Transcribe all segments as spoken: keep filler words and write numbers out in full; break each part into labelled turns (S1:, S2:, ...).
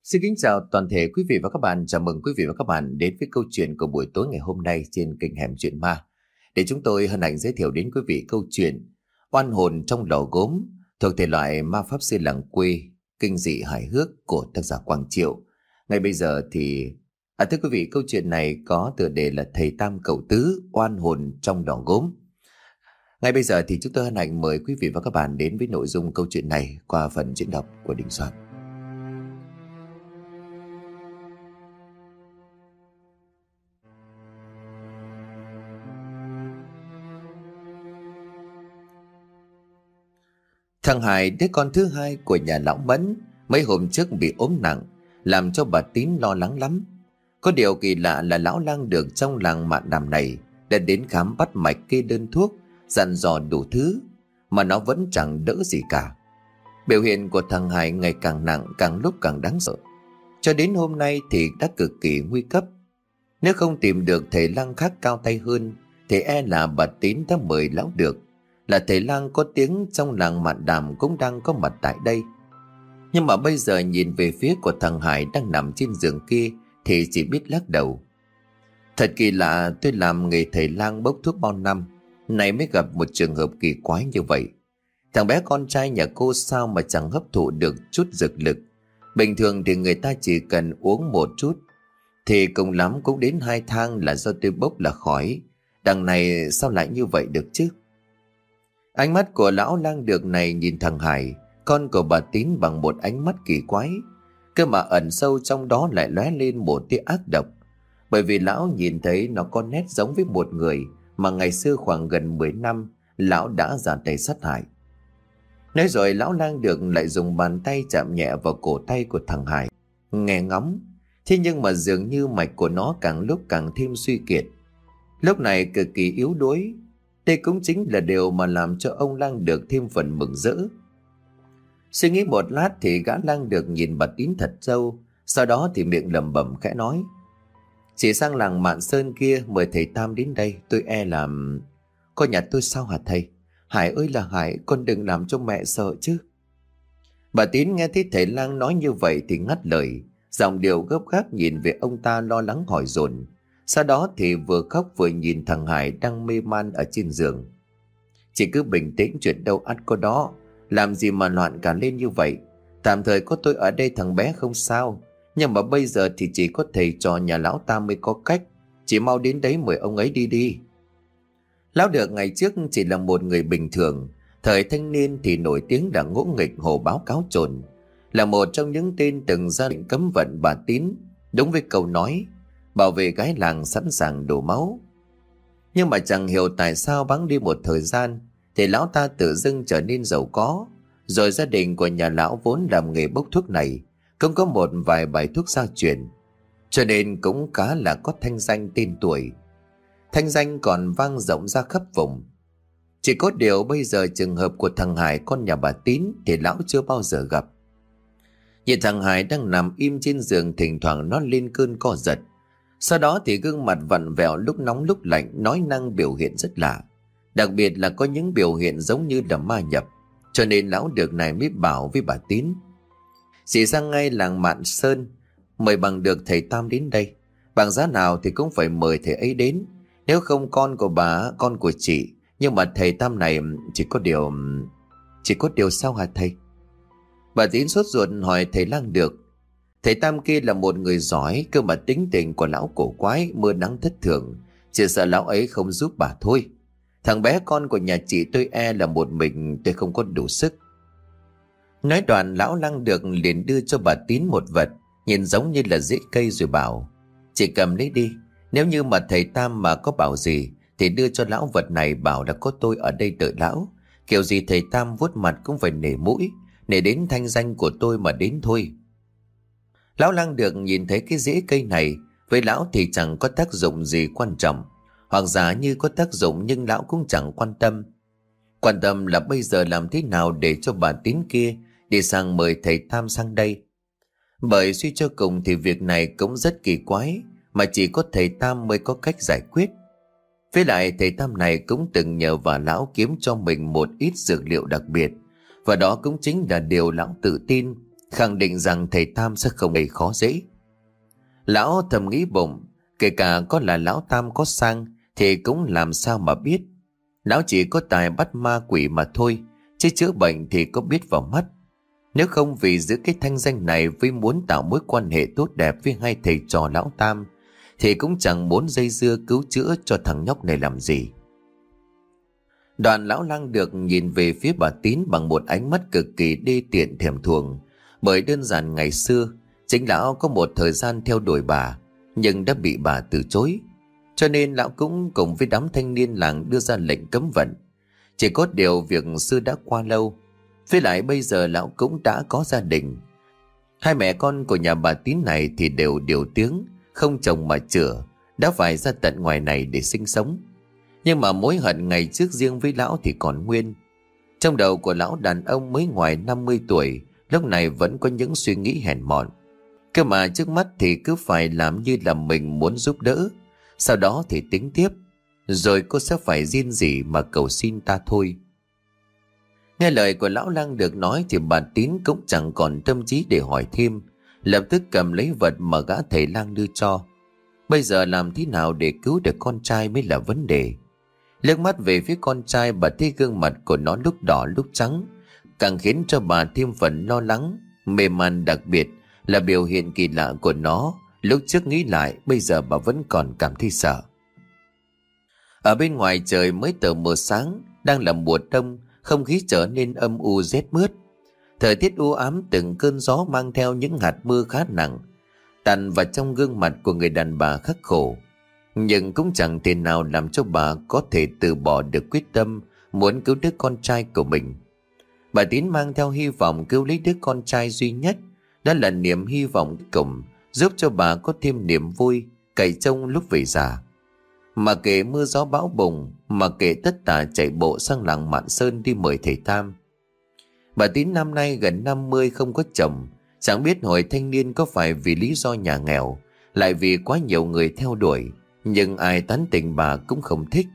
S1: Xin kính chào toàn thể quý vị và các bạn. Chào mừng quý vị và các bạn đến với câu chuyện của buổi tối ngày hôm nay trên kênh Hẻm Chuyện Ma. Để chúng tôi hân hạnh giới thiệu đến quý vị câu chuyện Oan hồn trong lò gốm thuộc thể loại ma pháp sư làng quê, kinh dị hài hước của tác giả Quang Triệu. Ngay bây giờ thì à, thưa quý vị, câu chuyện này có tựa đề là Thầy Tam Cậu Tứ Oan hồn trong lò gốm. Ngay bây giờ thì chúng tôi hân hạnh mời quý vị và các bạn đến với nội dung câu chuyện này qua phần diễn đọc của Đình Soạn. Thằng Hải, đứa con thứ hai của nhà lão Mẫn, mấy hôm trước bị ốm nặng, làm cho bà Tín lo lắng lắm. Có điều kỳ lạ là lão lang được trong làng Mạn Đàm này đã đến khám bắt mạch, kê đơn thuốc, dặn dò đủ thứ, mà nó vẫn chẳng đỡ gì cả. Biểu hiện của thằng Hải ngày càng nặng, càng lúc càng đáng sợ. Cho đến hôm nay thì đã cực kỳ nguy cấp. Nếu không tìm được thầy lang khác cao tay hơn, thì e là bà Tín đã mời lão được, là thầy lang có tiếng trong làng Mạn Đàm cũng đang có mặt tại đây. Nhưng mà bây giờ nhìn về phía của thằng Hải đang nằm trên giường kia thì chỉ biết lắc đầu. Thật kỳ lạ, tôi làm nghề thầy lang bốc thuốc bao năm, nay mới gặp một trường hợp kỳ quái như vậy. Thằng bé con trai nhà cô sao mà chẳng hấp thụ được chút dược lực. Bình thường thì người ta chỉ cần uống một chút, thì cùng lắm cũng đến hai thang là do tôi bốc là khỏi. Đằng này sao lại như vậy được chứ? Ánh mắt của lão lang được này nhìn thằng Hải, con của bà Tín, bằng một ánh mắt kỳ quái. Cơ mà ẩn sâu trong đó lại lóe lên một tia ác độc. Bởi vì lão nhìn thấy nó có nét giống với một người mà ngày xưa khoảng gần mười năm lão đã ra tay sát hại. Nói rồi lão lang được lại dùng bàn tay chạm nhẹ vào cổ tay của thằng Hải, nghe ngóng. Thế nhưng mà dường như mạch của nó càng lúc càng thêm suy kiệt, lúc này cực kỳ yếu đuối. Đây cũng chính là điều mà làm cho ông lang được thêm phần mừng rỡ. Suy nghĩ một lát thì gã lang được nhìn bà Tín thật sâu, sau đó thì miệng lẩm bẩm khẽ nói: "Chỉ sang làng Mạn Sơn kia mời thầy Tam đến đây, tôi e làm..." "Có nhà tôi sao hả thầy?" "Hải ơi là Hải, con đừng làm cho mẹ sợ chứ." Bà Tín nghe thấy thầy lang nói như vậy thì ngắt lời, giọng điệu gấp gáp nhìn về ông ta, lo lắng hỏi dồn. Sau đó thì vừa khóc vừa nhìn thằng Hải đang mê man ở trên giường. "Chỉ cứ bình tĩnh, chuyện đâu ắt có đó, làm gì mà loạn cả lên như vậy. Tạm thời có tôi ở đây thằng bé không sao, nhưng mà bây giờ thì chỉ có thầy trò nhà lão ta mới có cách. Chỉ mau đến đấy mời ông ấy đi đi." Lão được ngày trước chỉ là một người bình thường, thời thanh niên thì nổi tiếng là ngỗ nghịch, hồ báo cáo trồn, là một trong những tên từng ra lệnh cấm vận bà Tín, đúng với câu nói bảo vệ gái làng sẵn sàng đổ máu. Nhưng mà chẳng hiểu tại sao bẵng đi một thời gian thì lão ta tự dưng trở nên giàu có. Rồi gia đình của nhà lão vốn làm nghề bốc thuốc này cũng có một vài bài thuốc gia truyền, cho nên cũng khá là có thanh danh tên tuổi. Thanh danh còn vang rộng ra khắp vùng. Chỉ có điều bây giờ trường hợp của thằng Hải, con nhà bà Tín, thì lão chưa bao giờ gặp. Nhìn thằng Hải đang nằm im trên giường, thỉnh thoảng nó lên cơn co giật. Sau đó thì gương mặt vặn vẹo, lúc nóng lúc lạnh, nói năng biểu hiện rất lạ. Đặc biệt là có những biểu hiện giống như là ma nhập. Cho nên lão được này mới bảo với bà Tín: "Chị sang ngay làng Mạn Sơn, mời bằng được thầy Tam đến đây. Bằng giá nào thì cũng phải mời thầy ấy đến. Nếu không con của bà, con của chị. Nhưng mà thầy Tam này chỉ có điều..." "Chỉ có điều sao hả thầy?" Bà Tín sốt ruột hỏi thầy lang được. Thầy Tam kia là một người giỏi, cơ mà tính tình của lão cổ quái, mưa nắng thất thường. Chỉ sợ lão ấy không giúp bà thôi. Thằng bé con của nhà chị tôi e là một mình tôi không có đủ sức. Nói đoạn lão lang được liền đưa cho bà Tín một vật nhìn giống như là rễ cây, rồi bảo: "Chị cầm lấy đi. Nếu như mà thầy Tam mà có bảo gì thì đưa cho lão vật này, bảo là có tôi ở đây đợi lão. Kiểu gì thầy Tam vuốt mặt cũng phải nể mũi, nể đến thanh danh của tôi mà đến thôi." Lão lang được nhìn thấy cái rễ cây này, với lão thì chẳng có tác dụng gì quan trọng, hoặc giả như có tác dụng nhưng lão cũng chẳng quan tâm. Quan tâm là bây giờ làm thế nào để cho bà Tín kia đi sang mời thầy Tam sang đây. Bởi suy cho cùng thì việc này cũng rất kỳ quái, mà chỉ có thầy Tam mới có cách giải quyết. Với lại thầy Tam này cũng từng nhờ vào lão kiếm cho mình một ít dược liệu đặc biệt, và đó cũng chính là điều lão tự tin khẳng định rằng thầy Tam sẽ không gây khó dễ. Lão thầm nghĩ bụng, kể cả có là lão Tam có sang thì cũng làm sao mà biết. Lão chỉ có tài bắt ma quỷ mà thôi, chứ chữa bệnh thì có biết vào mắt. Nếu không vì giữ cái thanh danh này với muốn tạo mối quan hệ tốt đẹp với hai thầy trò lão Tam, thì cũng chẳng muốn dây dưa cứu chữa cho thằng nhóc này làm gì. Đoàn lão lang được nhìn về phía bà Tín bằng một ánh mắt cực kỳ đê tiện thèm thuồng, bởi đơn giản ngày xưa chính lão có một thời gian theo đuổi bà, nhưng đã bị bà từ chối. Cho nên lão cũng cùng với đám thanh niên làng đưa ra lệnh cấm vận. Chỉ có điều việc xưa đã qua lâu, với lại bây giờ lão cũng đã có gia đình. Hai mẹ con của nhà bà Tín này thì đều điều tiếng, không chồng mà chửa, đã phải ra tận ngoài này để sinh sống. Nhưng mà mối hận ngày trước riêng với lão thì còn nguyên. Trong đầu của lão đàn ông mới ngoài năm mươi tuổi, lúc này vẫn có những suy nghĩ hèn mọn. Cơ mà trước mắt thì cứ phải làm như là mình muốn giúp đỡ, sau đó thì tính tiếp, rồi cô sẽ phải riêng gì mà cầu xin ta thôi. Nghe lời của lão lang được nói thì bà Tín cũng chẳng còn tâm trí để hỏi thêm, lập tức cầm lấy vật mà gã thầy lang đưa cho. Bây giờ làm thế nào để cứu được con trai mới là vấn đề. Liếc mắt về phía con trai, bà thấy gương mặt của nó lúc đỏ lúc trắng, càng khiến cho bà thêm phần lo lắng, mê man, đặc biệt là biểu hiện kỳ lạ của nó. Lúc trước nghĩ lại, bây giờ bà vẫn còn cảm thấy sợ. Ở bên ngoài trời mới tờ mờ sáng, đang là mùa đông, không khí trở nên âm u rét mướt. Thời tiết u ám, từng cơn gió mang theo những hạt mưa khá nặng, tàn vào trong gương mặt của người đàn bà khắc khổ. Nhưng cũng chẳng thể nào làm cho bà có thể từ bỏ được quyết tâm muốn cứu đứa con trai của mình. Bà Tín mang theo hy vọng cứu lấy đứa con trai duy nhất, đó là niềm hy vọng cùng giúp cho bà có thêm niềm vui cày trông lúc về già. Mà kể mưa gió bão bùng, mà kể tất tả chạy bộ sang làng Mạn Sơn đi mời thầy Tam. Bà Tín năm nay gần năm mươi, không có chồng. Chẳng biết hồi thanh niên có phải vì lý do nhà nghèo, lại vì quá nhiều người theo đuổi, nhưng ai tán tỉnh bà cũng không thích.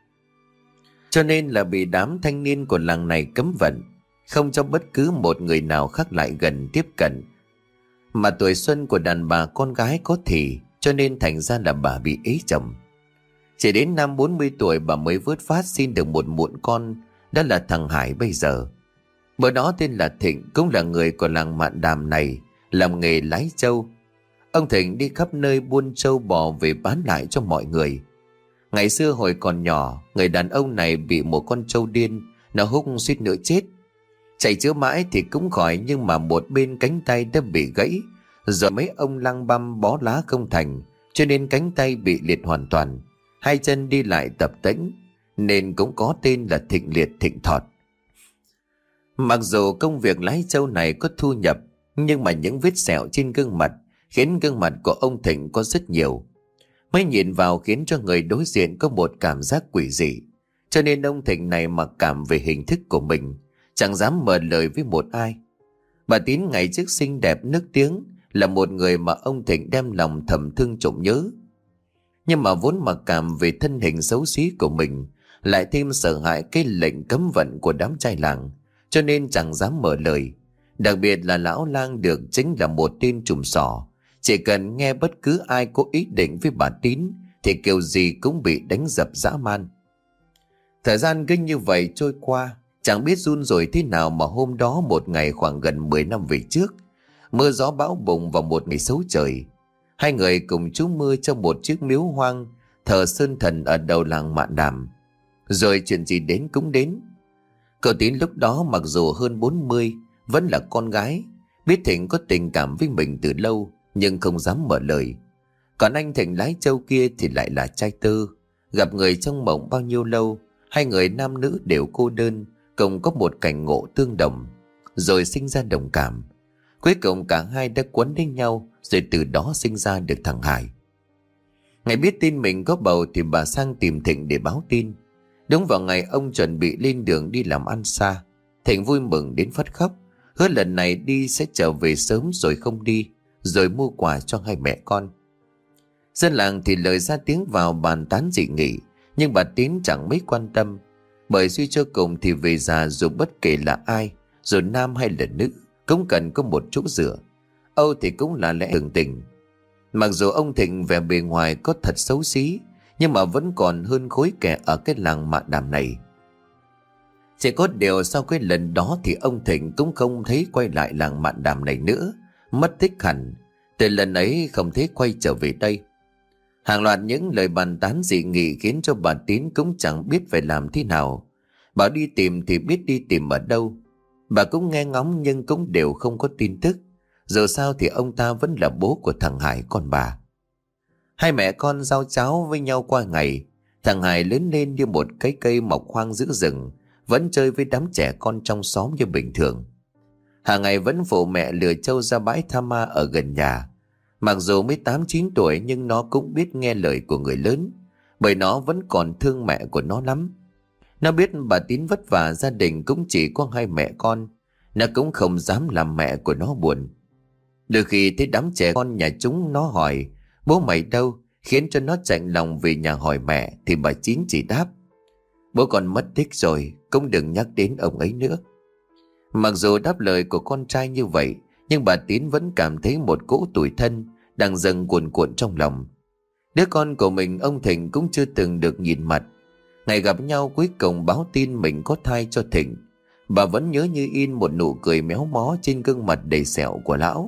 S1: Cho nên là bị đám thanh niên của làng này cấm vận, không cho bất cứ một người nào khác lại gần tiếp cận. Mà tuổi xuân của đàn bà con gái có thì, cho nên thành ra là bà bị ế chồng. Chỉ đến năm bốn mươi tuổi bà mới vớt phát xin được một muộn con, đó là thằng Hải bây giờ. Bữa đó tên là Thịnh, cũng là người của làng Mạn Đàm này, làm nghề lái trâu. Ông Thịnh đi khắp nơi buôn trâu bò về bán lại cho mọi người. Ngày xưa hồi còn nhỏ, người đàn ông này bị một con trâu điên, nó húc suýt nữa chết. Chạy chữa mãi thì cũng khỏi, nhưng mà một bên cánh tay đã bị gãy, rồi mấy ông lăng băm bó lá không thành, cho nên cánh tay bị liệt hoàn toàn. Hai chân đi lại tập tễnh, nên cũng có tên là Thịnh Liệt Thịnh Thọt. Mặc dù công việc lái trâu này có thu nhập, nhưng mà những vết sẹo trên gương mặt khiến gương mặt của ông Thịnh có rất nhiều. Mới nhìn vào khiến cho người đối diện có một cảm giác quỷ dị. Cho nên ông Thịnh này mặc cảm về hình thức của mình, chẳng dám mở lời với một ai. Bà Tín ngày trước xinh đẹp nức tiếng, là một người mà ông Thịnh đem lòng thầm thương trộm nhớ. Nhưng mà vốn mặc cảm về thân hình xấu xí của mình, lại thêm sợ hãi cái lệnh cấm vận của đám trai làng, cho nên chẳng dám mở lời. Đặc biệt là lão lang được chính là một tên trùm sỏ, chỉ cần nghe bất cứ ai có ý định với bà Tín thì kiểu gì cũng bị đánh dập dã man. Thời gian cứ như vậy trôi qua, chẳng biết run rồi thế nào mà hôm đó một ngày khoảng gần mười năm về trước, mưa gió bão bùng vào một ngày xấu trời. Hai người cùng trú mưa trong một chiếc miếu hoang thờ sơn thần ở đầu làng Mạn Đàm. Rồi chuyện gì đến cũng đến. Cậu Tín lúc đó mặc dù hơn bốn mươi, vẫn là con gái, biết Thịnh có tình cảm với mình từ lâu, nhưng không dám mở lời. Còn anh Thịnh lái trâu kia thì lại là trai tơ, gặp người trong mộng bao nhiêu lâu, hai người nam nữ đều cô đơn, cùng có một cảnh ngộ tương đồng, rồi sinh ra đồng cảm. Cuối cùng cả hai đã quấn đến nhau, rồi từ đó sinh ra được thằng Hải. Ngày biết tin mình có bầu thì bà sang tìm Thịnh để báo tin. Đúng vào ngày ông chuẩn bị lên đường đi làm ăn xa, Thịnh vui mừng đến phát khóc, hứa lần này đi sẽ trở về sớm rồi không đi, rồi mua quà cho hai mẹ con. Dân làng thì lời ra tiếng vào bàn tán dị nghị, nhưng bà Tín chẳng mấy quan tâm, bởi suy cho cùng thì về già dù bất kể là ai, dù nam hay là nữ, cũng cần có một chỗ dựa. Âu thì cũng là lẽ thường tình. Mặc dù ông Thịnh vẻ bề ngoài có thật xấu xí, nhưng mà vẫn còn hơn khối kẻ ở cái làng mạ đàm này. Chỉ có điều sau cái lần đó thì ông Thịnh cũng không thấy quay lại làng mạ đàm này nữa, mất tích hẳn. Từ lần ấy không thấy quay trở về đây. Hàng loạt những lời bàn tán dị nghị khiến cho bà Tín cũng chẳng biết phải làm thế nào. Bảo đi tìm thì biết đi tìm ở đâu. Bà cũng nghe ngóng nhưng cũng đều không có tin tức. Dù sao thì ông ta vẫn là bố của thằng Hải con bà. Hai mẹ con giao cháo với nhau qua ngày. Thằng Hải lớn lên như một cái cây mọc hoang giữa rừng, vẫn chơi với đám trẻ con trong xóm như bình thường. Hàng ngày vẫn phụ mẹ lừa trâu ra bãi tha ma ở gần nhà. Mặc dù mới tám chín tuổi nhưng nó cũng biết nghe lời của người lớn, bởi nó vẫn còn thương mẹ của nó lắm. Nó biết bà Tín vất vả, gia đình cũng chỉ có hai mẹ con. Nó cũng không dám làm mẹ của nó buồn. Đôi khi thấy đám trẻ con nhà chúng nó hỏi bố mày đâu, khiến cho nó chạnh lòng về nhà hỏi mẹ, thì bà Chín chỉ đáp: bố con mất tích rồi, cũng đừng nhắc đến ông ấy nữa. Mặc dù đáp lời của con trai như vậy, nhưng bà Tín vẫn cảm thấy một cỗ tủi thân đang dần cuồn cuộn trong lòng. Đứa con của mình ông Thịnh cũng chưa từng được nhìn mặt. Ngày gặp nhau cuối cùng báo tin mình có thai cho Thịnh, bà vẫn nhớ như in một nụ cười méo mó trên gương mặt đầy sẹo của lão.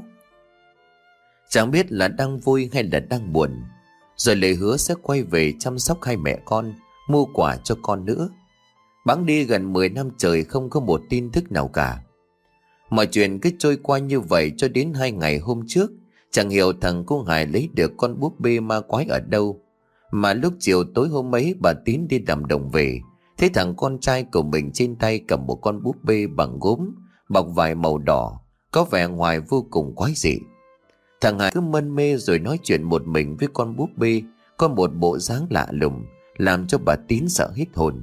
S1: Chẳng biết là đang vui hay là đang buồn. Rồi lời hứa sẽ quay về chăm sóc hai mẹ con, mua quà cho con nữa. Bẵng đi gần mười năm trời không có một tin tức nào cả. Mọi chuyện cứ trôi qua như vậy cho đến hai ngày hôm trước. Chẳng hiểu thằng cô Hải lấy được con búp bê ma quái ở đâu, mà lúc chiều tối hôm ấy bà Tín đi làm đồng về, thấy thằng con trai của mình trên tay cầm một con búp bê bằng gốm, bọc vải màu đỏ, có vẻ ngoài vô cùng quái dị. Thằng Hải cứ mân mê rồi nói chuyện một mình với con búp bê, có một bộ dáng lạ lùng, làm cho bà Tín sợ hết hồn.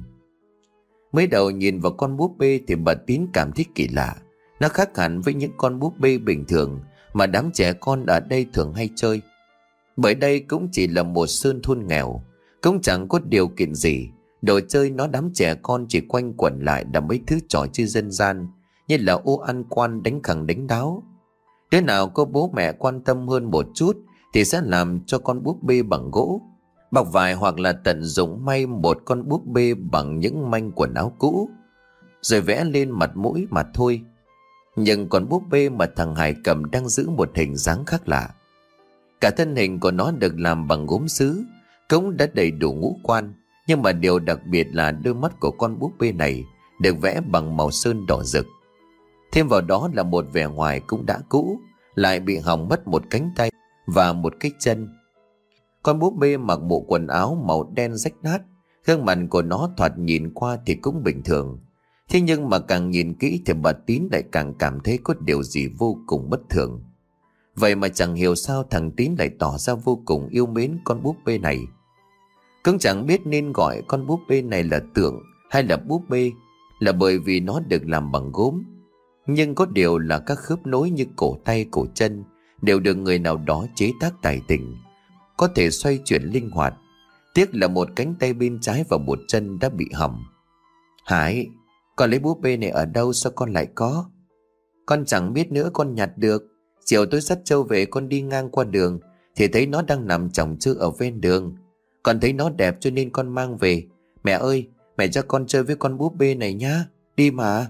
S1: Mới đầu nhìn vào con búp bê thì bà Tín cảm thấy kỳ lạ. Nó khác hẳn với những con búp bê bình thường mà đám trẻ con ở đây thường hay chơi. Bởi đây cũng chỉ là một sơn thôn nghèo, cũng chẳng có điều kiện gì. Đồ chơi nó đám trẻ con chỉ quanh quẩn lại là mấy thứ trò chơi dân gian, như là ô ăn quan, đánh khẳng đánh đáo. Đứa nào có bố mẹ quan tâm hơn một chút thì sẽ làm cho con búp bê bằng gỗ, bọc vải, hoặc là tận dụng may một con búp bê bằng những manh quần áo cũ, rồi vẽ lên mặt mũi mà thôi. Nhưng con búp bê mà thằng Hải cầm đang giữ một hình dáng khác lạ. Cả thân hình của nó được làm bằng gốm sứ, cũng đã đầy đủ ngũ quan, nhưng mà điều đặc biệt là đôi mắt của con búp bê này được vẽ bằng màu sơn đỏ rực. Thêm vào đó là một vẻ ngoài cũng đã cũ, lại bị hỏng mất một cánh tay và một cái chân. Con búp bê mặc bộ quần áo màu đen rách nát, gương mặt của nó thoạt nhìn qua thì cũng bình thường. Thế nhưng mà càng nhìn kỹ thì bà Tín lại càng cảm thấy có điều gì vô cùng bất thường. Vậy mà chẳng hiểu sao thằng Tín lại tỏ ra vô cùng yêu mến con búp bê này. Cũng chẳng biết nên gọi con búp bê này là tượng hay là búp bê, là bởi vì nó được làm bằng gốm. Nhưng có điều là các khớp nối như cổ tay cổ chân đều được người nào đó chế tác tài tình, có thể xoay chuyển linh hoạt. Tiếc là một cánh tay bên trái và một chân đã bị hỏng. Hải, con lấy búp bê này ở đâu, sao con lại có? Con chẳng biết nữa, con nhặt được. Chiều tôi dắt trâu về, con đi ngang qua đường thì thấy nó đang nằm chồng chữ ở ven đường. Con thấy nó đẹp cho nên con mang về. Mẹ ơi, mẹ cho con chơi với con búp bê này nhá, đi mà.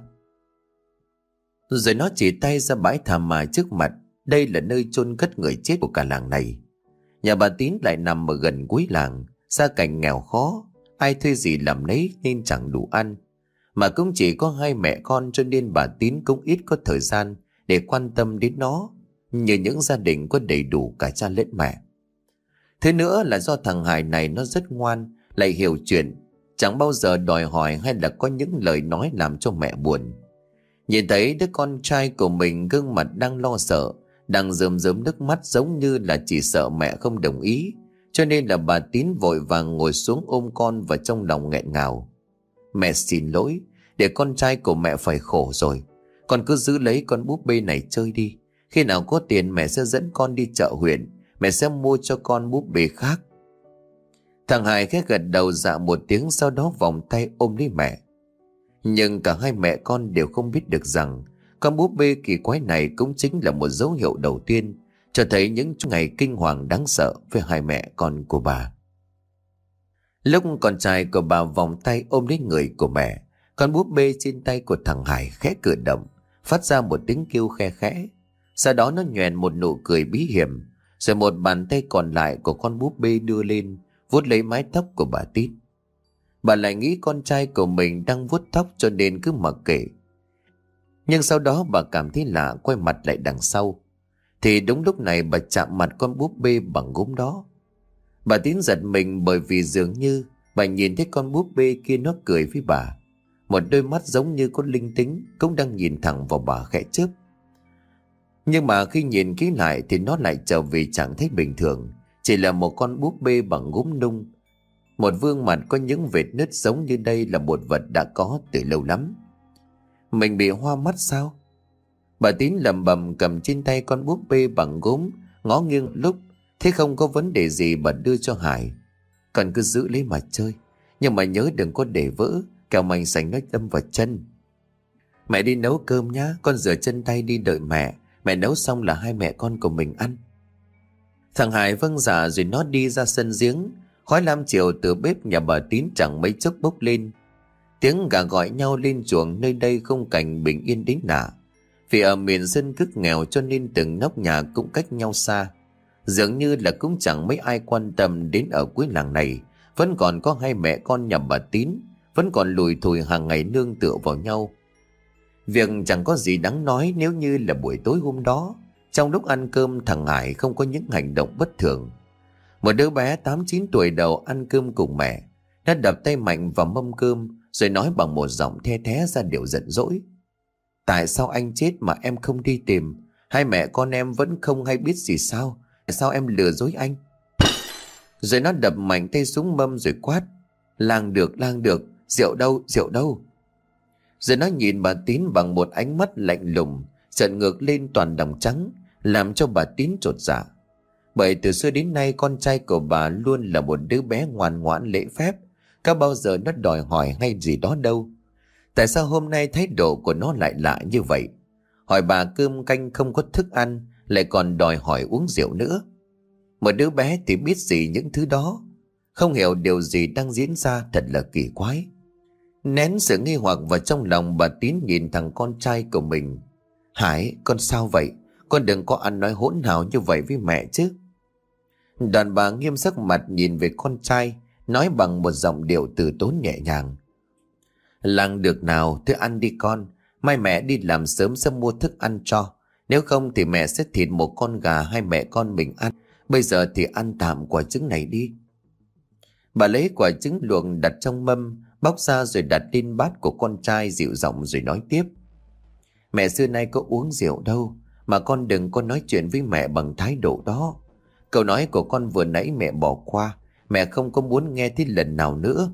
S1: Rồi nó chỉ tay ra bãi thảm mà trước mặt. Đây là nơi chôn cất người chết của cả làng này. Nhà bà Tín lại nằm ở gần cuối làng, gia cảnh nghèo khó, ai thuê gì làm nấy nên chẳng đủ ăn. Mà cũng chỉ có hai mẹ con cho nên bà Tín cũng ít có thời gian để quan tâm đến nó như những gia đình có đầy đủ cả cha lẫn mẹ. Thế nữa là do thằng Hải này nó rất ngoan, lại hiểu chuyện, chẳng bao giờ đòi hỏi hay là có những lời nói làm cho mẹ buồn. Nhìn thấy đứa con trai của mình gương mặt đang lo sợ, đang rơm rớm nước mắt, giống như là chỉ sợ mẹ không đồng ý, cho nên là bà Tín vội vàng ngồi xuống ôm con vào trong lòng nghẹn ngào. Mẹ xin lỗi, để con trai của mẹ phải khổ rồi. Con cứ giữ lấy con búp bê này chơi đi. Khi nào có tiền mẹ sẽ dẫn con đi chợ huyện, mẹ sẽ mua cho con búp bê khác. Thằng Hải khẽ gật đầu dạ một tiếng, sau đó vòng tay ôm lấy mẹ. Nhưng cả hai mẹ con đều không biết được rằng Con búp bê kỳ quái này cũng chính là một dấu hiệu đầu tiên cho thấy những ngày kinh hoàng đáng sợ với hai mẹ con của bà. Lúc con trai của bà vòng tay ôm lấy người của mẹ, con búp bê trên tay của thằng Hải khẽ cử động, phát ra một tiếng kêu khe khẽ. Sau đó nó nhoẻn một nụ cười bí hiểm, rồi một bàn tay còn lại của con búp bê đưa lên, vuốt lấy mái tóc của bà Tít. Bà lại nghĩ con trai của mình đang vuốt tóc cho nên cứ mặc kệ. Nhưng sau đó bà cảm thấy lạ, quay mặt lại đằng sau. Thì đúng lúc này bà chạm mặt con búp bê bằng gốm đó. Bà Tín giật mình bởi vì dường như bà nhìn thấy con búp bê kia nó cười với bà. Một đôi mắt giống như có linh tính cũng đang nhìn thẳng vào bà khẽ chớp. Nhưng mà khi nhìn kỹ lại thì nó lại trở về trạng thái bình thường, chỉ là một con búp bê bằng gốm nung. Một vương mặt có những vệt nứt giống như đây là một vật đã có từ lâu lắm. Mình bị hoa mắt sao? Bà Tín lẩm bẩm cầm trên tay con búp bê bằng gốm, ngó nghiêng lúc thế không có vấn đề gì, bà đưa cho Hải. Con cứ giữ lấy mà chơi, nhưng mà nhớ đừng có để vỡ, kẻo mảnh sành nó đâm vào chân. Mẹ đi nấu cơm nhá, con rửa chân tay đi đợi mẹ. Mẹ nấu xong là hai mẹ con của mình ăn. Thằng Hải vâng dạ rồi nó đi ra sân giếng. Khói lam chiều từ bếp nhà bà Tín chẳng mấy chốc bốc lên. Tiếng gà gọi nhau lên chuồng nơi đây khung cảnh bình yên đến lạ. Vì ở miền dân cước nghèo cho nên từng nóc nhà cũng cách nhau xa. Dường như là cũng chẳng mấy ai quan tâm đến ở cuối làng này vẫn còn có hai mẹ con nhà bà Tín, vẫn còn lùi thùi hàng ngày nương tựa vào nhau. Việc chẳng có gì đáng nói nếu như là buổi tối hôm đó, trong lúc ăn cơm thằng Hải không có những hành động bất thường. Một đứa bé tám chín tuổi đầu ăn cơm cùng mẹ, nó đập tay mạnh vào mâm cơm rồi nói bằng một giọng the thé ra điều giận dỗi. Tại sao anh chết mà em không đi tìm? Hai mẹ con em vẫn không hay biết gì sao? Tại sao em lừa dối anh? Rồi nó đập mạnh tay xuống mâm rồi quát. Lang được, lang được, rượu đâu, rượu đâu? Rồi nó nhìn bà Tín bằng một ánh mắt lạnh lùng, giận ngược lên toàn đồng trắng, làm cho bà Tín chột dạ. Bởi từ xưa đến nay con trai của bà luôn là một đứa bé ngoan ngoãn lễ phép, có bao giờ nó đòi hỏi hay gì đó đâu. Tại sao hôm nay thái độ của nó lại lạ như vậy? Hỏi bà cơm canh không có thức ăn, lại còn đòi hỏi uống rượu nữa. Một đứa bé thì biết gì những thứ đó, không hiểu điều gì đang diễn ra, thật là kỳ quái. Nén sự nghi hoặc vào trong lòng, bà Tín nhìn thằng con trai của mình. Hải, con sao vậy? Con đừng có ăn nói hỗn hào như vậy với mẹ chứ. Đàn bà nghiêm sắc mặt nhìn về con trai, nói bằng một giọng điệu từ tốn nhẹ nhàng. Làng được nào, thứ ăn đi con. Mai mẹ đi làm sớm sẽ mua thức ăn cho. Nếu không thì mẹ sẽ thịt một con gà hai mẹ con mình ăn. Bây giờ thì ăn tạm quả trứng này đi. Bà lấy quả trứng luộc đặt trong mâm, bóc ra rồi đặt lên bát của con trai, dịu giọng rồi nói tiếp. Mẹ xưa nay có uống rượu đâu, mà con đừng có nói chuyện với mẹ bằng thái độ đó. Câu nói của con vừa nãy mẹ bỏ qua, mẹ không có muốn nghe thêm lần nào nữa.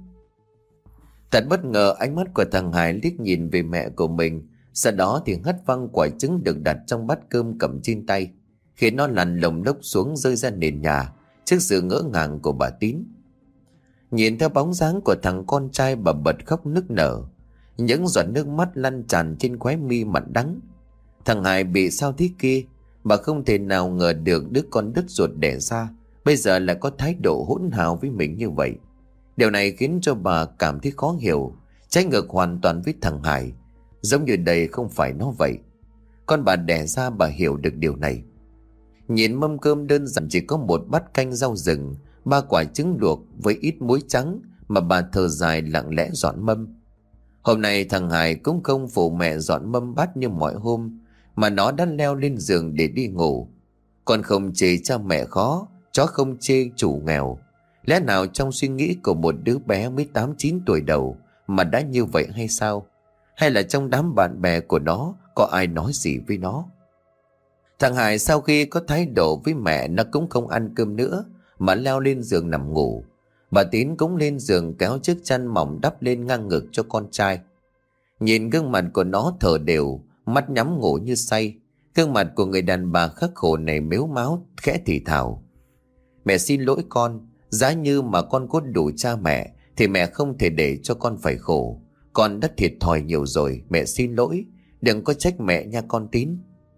S1: Thật bất ngờ, ánh mắt của thằng Hải liếc nhìn về mẹ của mình, sau đó thì hất văng quả trứng được đặt trong bát cơm cầm trên tay, khiến nó lăn lồng lốc xuống rơi ra nền nhà trước sự ngỡ ngàng của bà Tín. Nhìn theo bóng dáng của thằng con trai, bà bật khóc nức nở, những giọt nước mắt lăn tràn trên khóe mi mặn đắng. Thằng Hải bị sao thế kia? Bà không thể nào ngờ được đứa con đứt ruột đẻ ra bây giờ lại có thái độ hỗn hào với mình như vậy. Điều này khiến cho bà cảm thấy khó hiểu, trái ngược hoàn toàn với thằng Hải, giống như đây không phải nó vậy. Con bà đẻ ra bà hiểu được điều này. Nhìn mâm cơm đơn giản chỉ có một bát canh rau rừng, ba quả trứng luộc với ít muối trắng mà bà thở dài lặng lẽ dọn mâm. Hôm nay thằng Hải cũng không phụ mẹ dọn mâm bát như mọi hôm, mà nó đã leo lên giường để đi ngủ. Con không chê cha mẹ khó, chó không chê chủ nghèo. Lẽ nào trong suy nghĩ của một đứa bé mới tám chín tuổi đầu mà đã như vậy hay sao? Hay là trong đám bạn bè của nó có ai nói gì với nó? Thằng Hải sau khi có thái độ với mẹ, nó cũng không ăn cơm nữa mà leo lên giường nằm ngủ. Bà Tín cũng lên giường kéo chiếc chăn mỏng đắp lên ngang ngực cho con trai. Nhìn gương mặt của nó thở đều, mắt nhắm ngủ như say. Gương mặt của người đàn bà khắc khổ này mếu máo khẽ thì thào. Mẹ xin lỗi con, giá như mà con có đủ cha mẹ thì mẹ không thể để cho con phải khổ. Con đã thiệt thòi nhiều rồi, mẹ xin lỗi. Đừng có trách mẹ nha con Tín.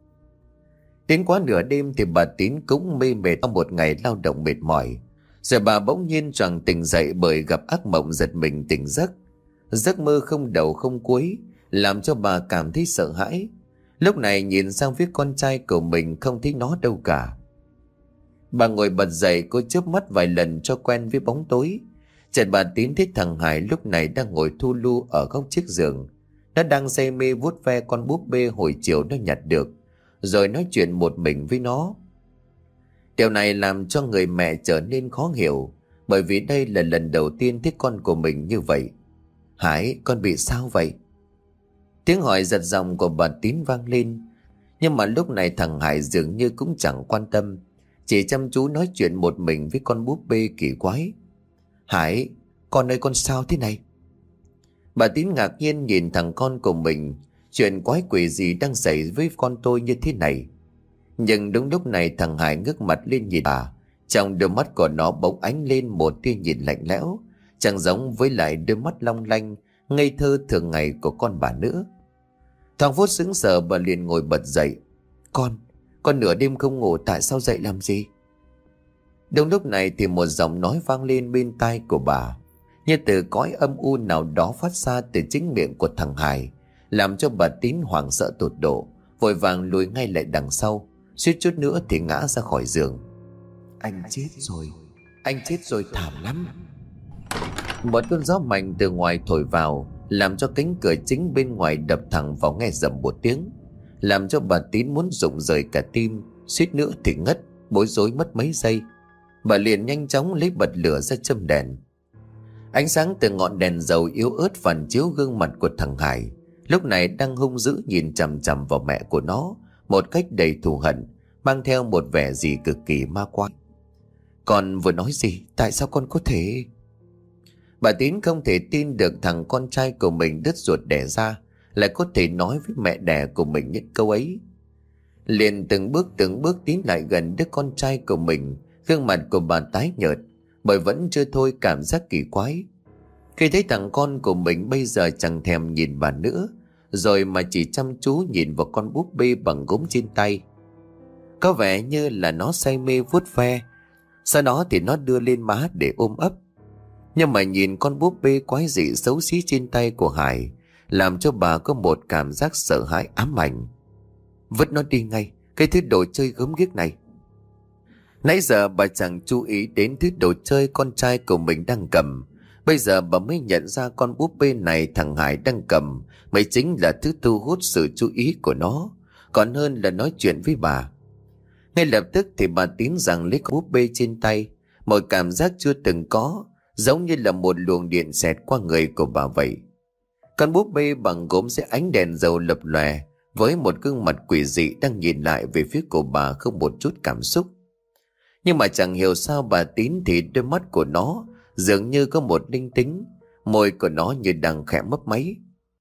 S1: Đến quá nửa đêm thì bà Tín cũng mê mệt sau một ngày lao động mệt mỏi. Rồi bà bỗng nhiên choàng tỉnh dậy bởi gặp ác mộng giật mình tỉnh giấc. Giấc mơ không đầu không cuối, làm cho bà cảm thấy sợ hãi. Lúc này nhìn sang phía con trai của mình không thấy nó đâu cả. Bà ngồi bật dậy, cô chớp mắt vài lần cho quen với bóng tối. Chợt bà Tín thấy thằng Hải lúc này đang ngồi thu lu ở góc chiếc giường. Nó đang say mê vuốt ve con búp bê hồi chiều nó nhặt được, rồi nói chuyện một mình với nó. Điều này làm cho người mẹ trở nên khó hiểu, bởi vì đây là lần đầu tiên thấy con của mình như vậy. Hải, con bị sao vậy? Tiếng hỏi giật giọng của bà Tín vang lên. Nhưng mà lúc này thằng Hải dường như cũng chẳng quan tâm, chỉ chăm chú nói chuyện một mình với con búp bê kỳ quái. Hải, con ơi, con sao thế này? Bà Tín ngạc nhiên nhìn thằng con của mình. Chuyện quái quỷ gì đang xảy với con tôi như thế này? Nhưng đúng lúc này thằng Hải ngước mặt lên nhìn bà. Trong đôi mắt của nó bỗng ánh lên một tia nhìn lạnh lẽo, chẳng giống với lại đôi mắt long lanh ngây thơ thường ngày của con bà nữa. Thằng Phúc sững sờ, bà liền ngồi bật dậy. Con, con nửa đêm không ngủ, tại sao dậy làm gì? Đúng lúc này thì một giọng nói vang lên bên tai của bà, như từ cõi âm u nào đó phát ra từ chính miệng của thằng Hải, làm cho bà Tín hoảng sợ tột độ, vội vàng lùi ngay lại đằng sau, suýt chút nữa thì ngã ra khỏi giường. Anh chết rồi, anh chết rồi, thảm lắm. Một cơn gió mạnh từ ngoài thổi vào, làm cho cánh cửa chính bên ngoài đập thẳng vào, nghe rầm một tiếng, làm cho bà Tín muốn rụng rời cả tim, suýt nữa thì ngất, bối rối mất mấy giây. Bà liền nhanh chóng lấy bật lửa ra châm đèn. Ánh sáng từ ngọn đèn dầu yếu ớt phản chiếu gương mặt của thằng Hải, lúc này đang hung dữ nhìn chằm chằm vào mẹ của nó một cách đầy thù hận, mang theo một vẻ gì cực kỳ ma quái. Con vừa nói gì? Tại sao con có thể... Bà Tín không thể tin được thằng con trai của mình đứt ruột đẻ ra lại có thể nói với mẹ đẻ của mình những câu ấy. Liền từng bước từng bước tiến lại gần đứa con trai của mình. Gương mặt của bà tái nhợt, bởi vẫn chưa thôi cảm giác kỳ quái khi thấy thằng con của mình bây giờ chẳng thèm nhìn bà nữa, rồi mà chỉ chăm chú nhìn vào con búp bê bằng gốm trên tay. Có vẻ như là nó say mê vuốt ve, sau đó thì nó đưa lên má để ôm ấp. Nhưng mà nhìn con búp bê quái dị xấu xí trên tay của Hải, làm cho bà có một cảm giác sợ hãi ám ảnh. Vứt nó đi ngay, cái thứ đồ chơi gớm ghiếc này. Nãy giờ bà chẳng chú ý đến thứ đồ chơi con trai của mình đang cầm. Bây giờ bà mới nhận ra con búp bê này thằng Hải đang cầm mới chính là thứ thu hút sự chú ý của nó, còn hơn là nói chuyện với bà. Ngay lập tức thì bà Tín rằng lấy con búp bê trên tay, một cảm giác chưa từng có, giống như là một luồng điện xẹt qua người của bà vậy. Con búp bê bằng gốm dưới ánh đèn dầu lập lòe, với một gương mặt quỷ dị đang nhìn lại về phía của bà không một chút cảm xúc. Nhưng mà chẳng hiểu sao bà Tín thì đôi mắt của nó dường như có một linh tính, môi của nó như đang khẽ mấp máy.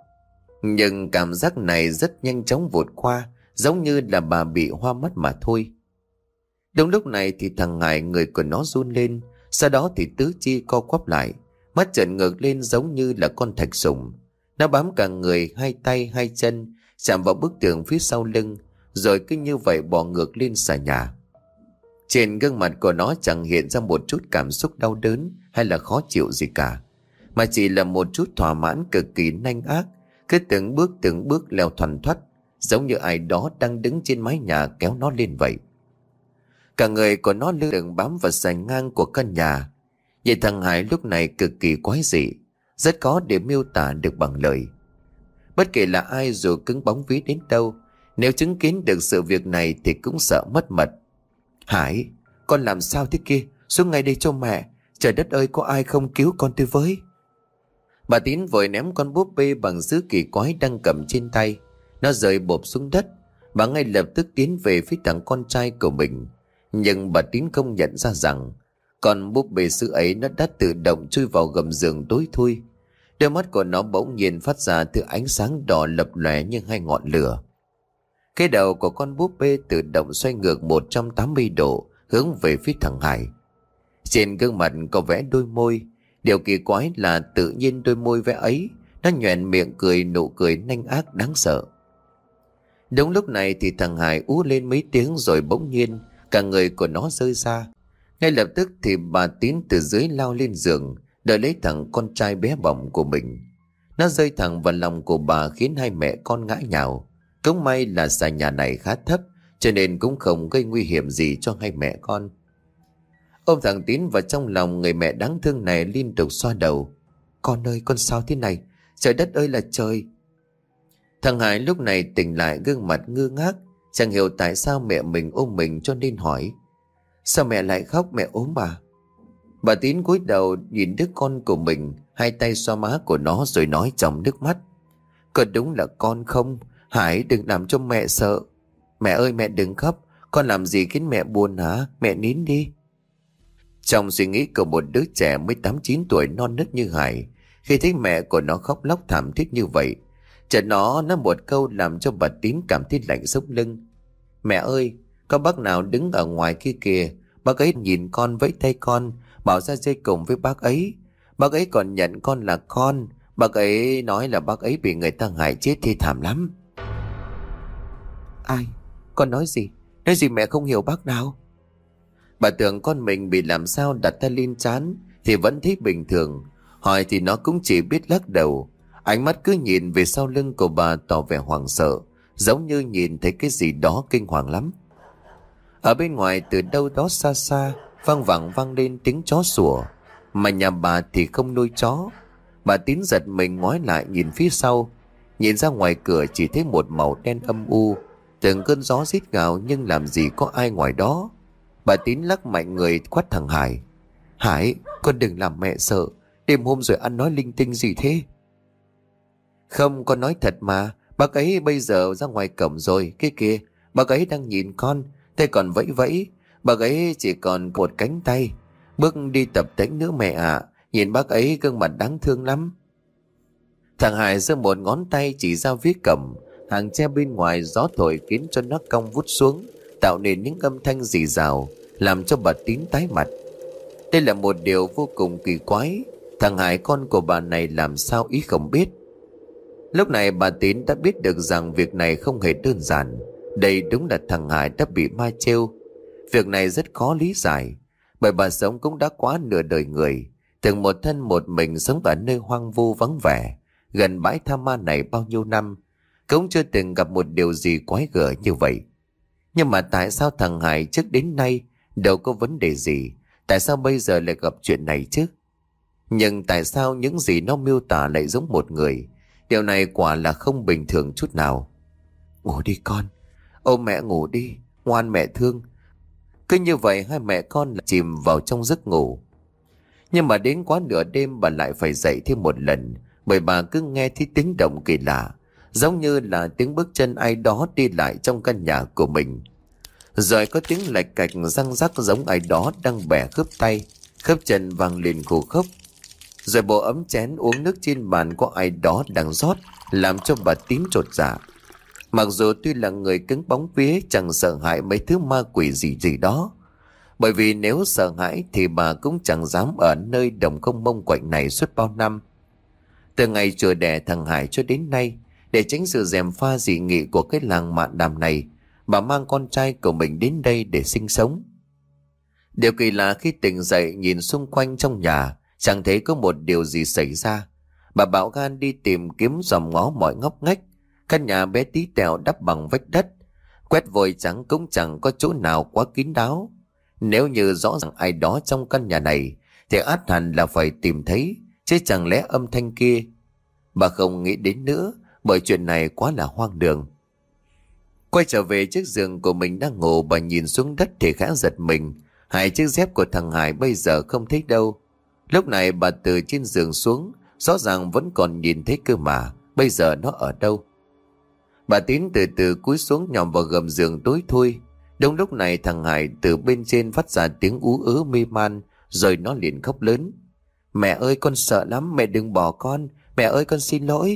S1: Nhưng cảm giác này rất nhanh chóng vụt qua, giống như là bà bị hoa mắt mà thôi. Đúng lúc này thì thằng Hải người của nó run lên, sau đó thì tứ chi co quắp lại, mắt trợn ngược lên giống như là con thạch sủng. Nó bám cả người, hai tay hai chân chạm vào bức tường phía sau lưng, rồi cứ như vậy bò ngược lên xà nhà. Trên gương mặt của nó chẳng hiện ra một chút cảm xúc đau đớn hay là khó chịu gì cả, mà chỉ là một chút thỏa mãn cực kỳ nanh ác, cứ từng bước từng bước leo thoăn thoắt, giống như ai đó đang đứng trên mái nhà kéo nó lên vậy. Cả người của nó lơ lửng bám vào sàn ngang của căn nhà. Vậy thằng Hải lúc này cực kỳ quái dị, rất khó để miêu tả được bằng lời. Bất kể là ai dù cứng bóng ví đến đâu, nếu chứng kiến được sự việc này thì cũng sợ mất mật. Hải, con làm sao thế kia? Xuống ngay đây cho mẹ. Trời đất ơi, có ai không cứu con tôi với? Bà Tín vội ném con búp bê bằng sứ kỳ quái đang cầm trên tay. Nó rơi bộp xuống đất. Bà ngay lập tức tiến về phía thằng con trai của mình. Nhưng bà Tín không nhận ra rằng con búp bê sứ ấy nó đã tự động chui vào gầm giường tối thui. Đôi mắt của nó bỗng nhiên phát ra thứ ánh sáng đỏ lập lòe như hai ngọn lửa. Cái đầu của con búp bê tự động xoay ngược một trăm tám mươi độ hướng về phía thằng Hải. Trên gương mặt có vẽ đôi môi. Điều kỳ quái là tự nhiên đôi môi vẽ ấy nó nhoẻn miệng cười nụ cười nanh ác đáng sợ. Đúng lúc này thì thằng Hải ú lên mấy tiếng rồi bỗng nhiên cả người của nó rơi ra. Ngay lập tức thì bà Tín từ dưới lao lên giường, đợi lấy thằng con trai bé bỏng của mình. Nó rơi thẳng vào lòng của bà khiến hai mẹ con ngã nhào. Cũng may là xà nhà này khá thấp, cho nên cũng không gây nguy hiểm gì cho hai mẹ con. Ôm thằng Tín vào trong lòng, người mẹ đáng thương này liên tục xoa đầu. Con ơi, con sao thế này? Trời đất ơi là trời! Thằng Hải lúc này tỉnh lại, gương mặt ngơ ngác, chẳng hiểu tại sao mẹ mình ôm mình, cho nên hỏi: Sao mẹ lại khóc, mẹ ốm bà? Bà Tín cúi đầu nhìn đứa con của mình, hai tay xoa má của nó rồi nói trong nước mắt: Có đúng là con không? Hải, đừng làm cho mẹ sợ. Mẹ ơi, mẹ đừng khóc. Con làm gì khiến mẹ buồn hả? Mẹ nín đi. Trong suy nghĩ của một đứa trẻ mới tám chín tuổi non nớt như Hải, khi thấy mẹ của nó khóc lóc thảm thiết như vậy, chợt nó nói một câu làm cho bà Tín cảm thấy lạnh sống lưng. Mẹ ơi, có bác nào đứng ở ngoài kia kìa. Bác ấy nhìn con, vẫy tay con, bảo ra dây cùng với bác ấy. Bác ấy còn nhận con là con. Bác ấy nói là bác ấy bị người ta hại chết thì thảm lắm. Ai? Con nói gì? Nói gì mẹ không hiểu bác nào? Bà tưởng con mình bị làm sao, đặt tay lên trán thì vẫn thấy bình thường. Hỏi thì nó cũng chỉ biết lắc đầu. Ánh mắt cứ nhìn về sau lưng của bà tỏ vẻ hoảng sợ, giống như nhìn thấy cái gì đó kinh hoàng lắm. Ở bên ngoài từ đâu đó xa xa vang vẳng vang lên tiếng chó sủa, mà nhà bà thì không nuôi chó. Bà Tín giật mình ngoái lại nhìn phía sau, nhìn ra ngoài cửa chỉ thấy một màu đen âm u, từng cơn gió rít gào nhưng làm gì có ai ngoài đó. Bà Tín lắc mạnh người quát thằng Hải: Hải, con đừng làm mẹ sợ. Đêm hôm rồi ăn nói linh tinh gì thế? Không, con nói thật mà. Bác ấy bây giờ ra ngoài cổng rồi. Cái kia, bác ấy đang nhìn con, tay còn vẫy vẫy. Bác ấy chỉ còn một cánh tay. Bước đi tập tễnh nữa mẹ ạ. À. Nhìn bác ấy gương mặt đáng thương lắm. Thằng Hải giơ một ngón tay chỉ ra phía cổng. Hàng tre bên ngoài gió thổi khiến cho nó cong vút xuống, tạo nên những âm thanh rì rào, làm cho bà Tín tái mặt. Đây là một điều vô cùng kỳ quái. Thằng Hải con của bà này làm sao ý không biết. Lúc này bà Tín đã biết được rằng việc này không hề đơn giản. Đây đúng là thằng Hải đã bị ma trêu. Việc này rất khó lý giải, bởi bà sống cũng đã quá nửa đời người, từng một thân một mình sống ở nơi hoang vu vắng vẻ, gần bãi tha ma này bao nhiêu năm, cũng chưa từng gặp một điều gì quái gở như vậy. Nhưng mà tại sao thằng Hải trước đến nay đâu có vấn đề gì, tại sao bây giờ lại gặp chuyện này chứ? Nhưng tại sao những gì nó miêu tả lại giống một người? Điều này quả là không bình thường chút nào. Ngủ đi con, ôm mẹ ngủ đi, ngoan mẹ thương. Cứ như vậy hai mẹ con lại chìm vào trong giấc ngủ. Nhưng mà đến quá nửa đêm bà lại phải dậy thêm một lần, bởi bà cứ nghe thấy tiếng động kỳ lạ, giống như là tiếng bước chân ai đó đi lại trong căn nhà của mình. Rồi có tiếng lạch cạch răng rắc giống ai đó đang bẻ khớp tay, khớp chân vang lên khô khốc. Rồi bộ ấm chén uống nước trên bàn có ai đó đang rót, làm cho bà Tín chột dạ. Mặc dù tuy là người cứng bóng vía, chẳng sợ hãi mấy thứ ma quỷ gì gì đó, bởi vì nếu sợ hãi thì bà cũng chẳng dám ở nơi đồng không mông quạnh này suốt bao năm. Từ ngày chừa đẻ thằng Hải cho đến nay, để tránh sự gièm pha dị nghị của cái làng mạn đàm này, bà mang con trai của mình đến đây để sinh sống. Điều kỳ lạ khi tỉnh dậy nhìn xung quanh trong nhà, chẳng thấy có một điều gì xảy ra. Bà bạo gan đi tìm kiếm dòm ngó mọi ngóc ngách. Căn nhà bé tí tẹo đắp bằng vách đất, quét vôi trắng cũng chẳng có chỗ nào quá kín đáo. Nếu như rõ ràng ai đó trong căn nhà này thì ắt hẳn là phải tìm thấy, chứ chẳng lẽ âm thanh kia. Bà không nghĩ đến nữa, bởi chuyện này quá là hoang đường. Quay trở về chiếc giường của mình đang ngủ, bà nhìn xuống đất thì khá giật mình. Hai chiếc dép của thằng Hải bây giờ không thấy đâu. Lúc này bà từ trên giường xuống, rõ ràng vẫn còn nhìn thấy cơ mà, bây giờ nó ở đâu? Bà Tín từ từ cúi xuống nhòm vào gầm giường tối thui. Đúng lúc này thằng Hải từ bên trên phát ra tiếng ú ớ mê man, rồi nó liền khóc lớn. Mẹ ơi, con sợ lắm, mẹ đừng bỏ con, mẹ ơi con xin lỗi.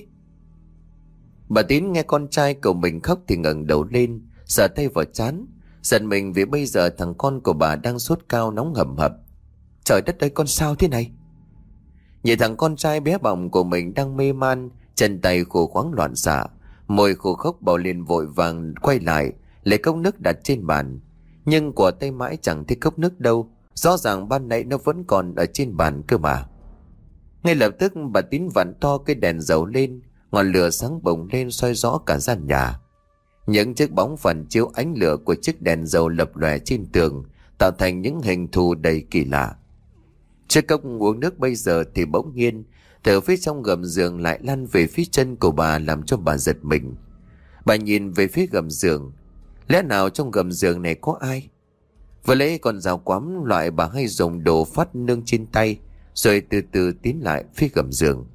S1: Bà Tín nghe con trai của mình khóc thì ngẩng đầu lên, sờ tay vào trán, giận mình vì bây giờ thằng con của bà đang sốt cao nóng hầm hập. Trời đất ơi, con sao thế này? Nhìn thằng con trai bé bỏng của mình đang mê man, chân tay khô khoắng loạn xạ, Môi khô khốc Bảo liền vội vàng quay lại, lấy cốc nước đặt trên bàn. Nhưng của tay mãi chẳng thấy cốc nước đâu. Rõ ràng ban nãy nó vẫn còn ở trên bàn cơ mà. Ngay lập tức bà Tín vặn to cái đèn dầu lên. Ngọn lửa sáng bùng lên soi rõ cả gian nhà. Những chiếc bóng phản chiếu ánh lửa của chiếc đèn dầu lập lòe trên tường, tạo thành những hình thù đầy kỳ lạ. Chiếc cốc uống nước bây giờ thì bỗng nhiên từ phía trong gầm giường lại lăn về phía chân của bà, làm cho bà giật mình. Bà nhìn về phía gầm giường. Lẽ nào trong gầm giường này có ai? Vừa lấy con dao quắm loại bà hay dùng đồ phát nương trên tay, rồi từ từ tiến lại phía gầm giường.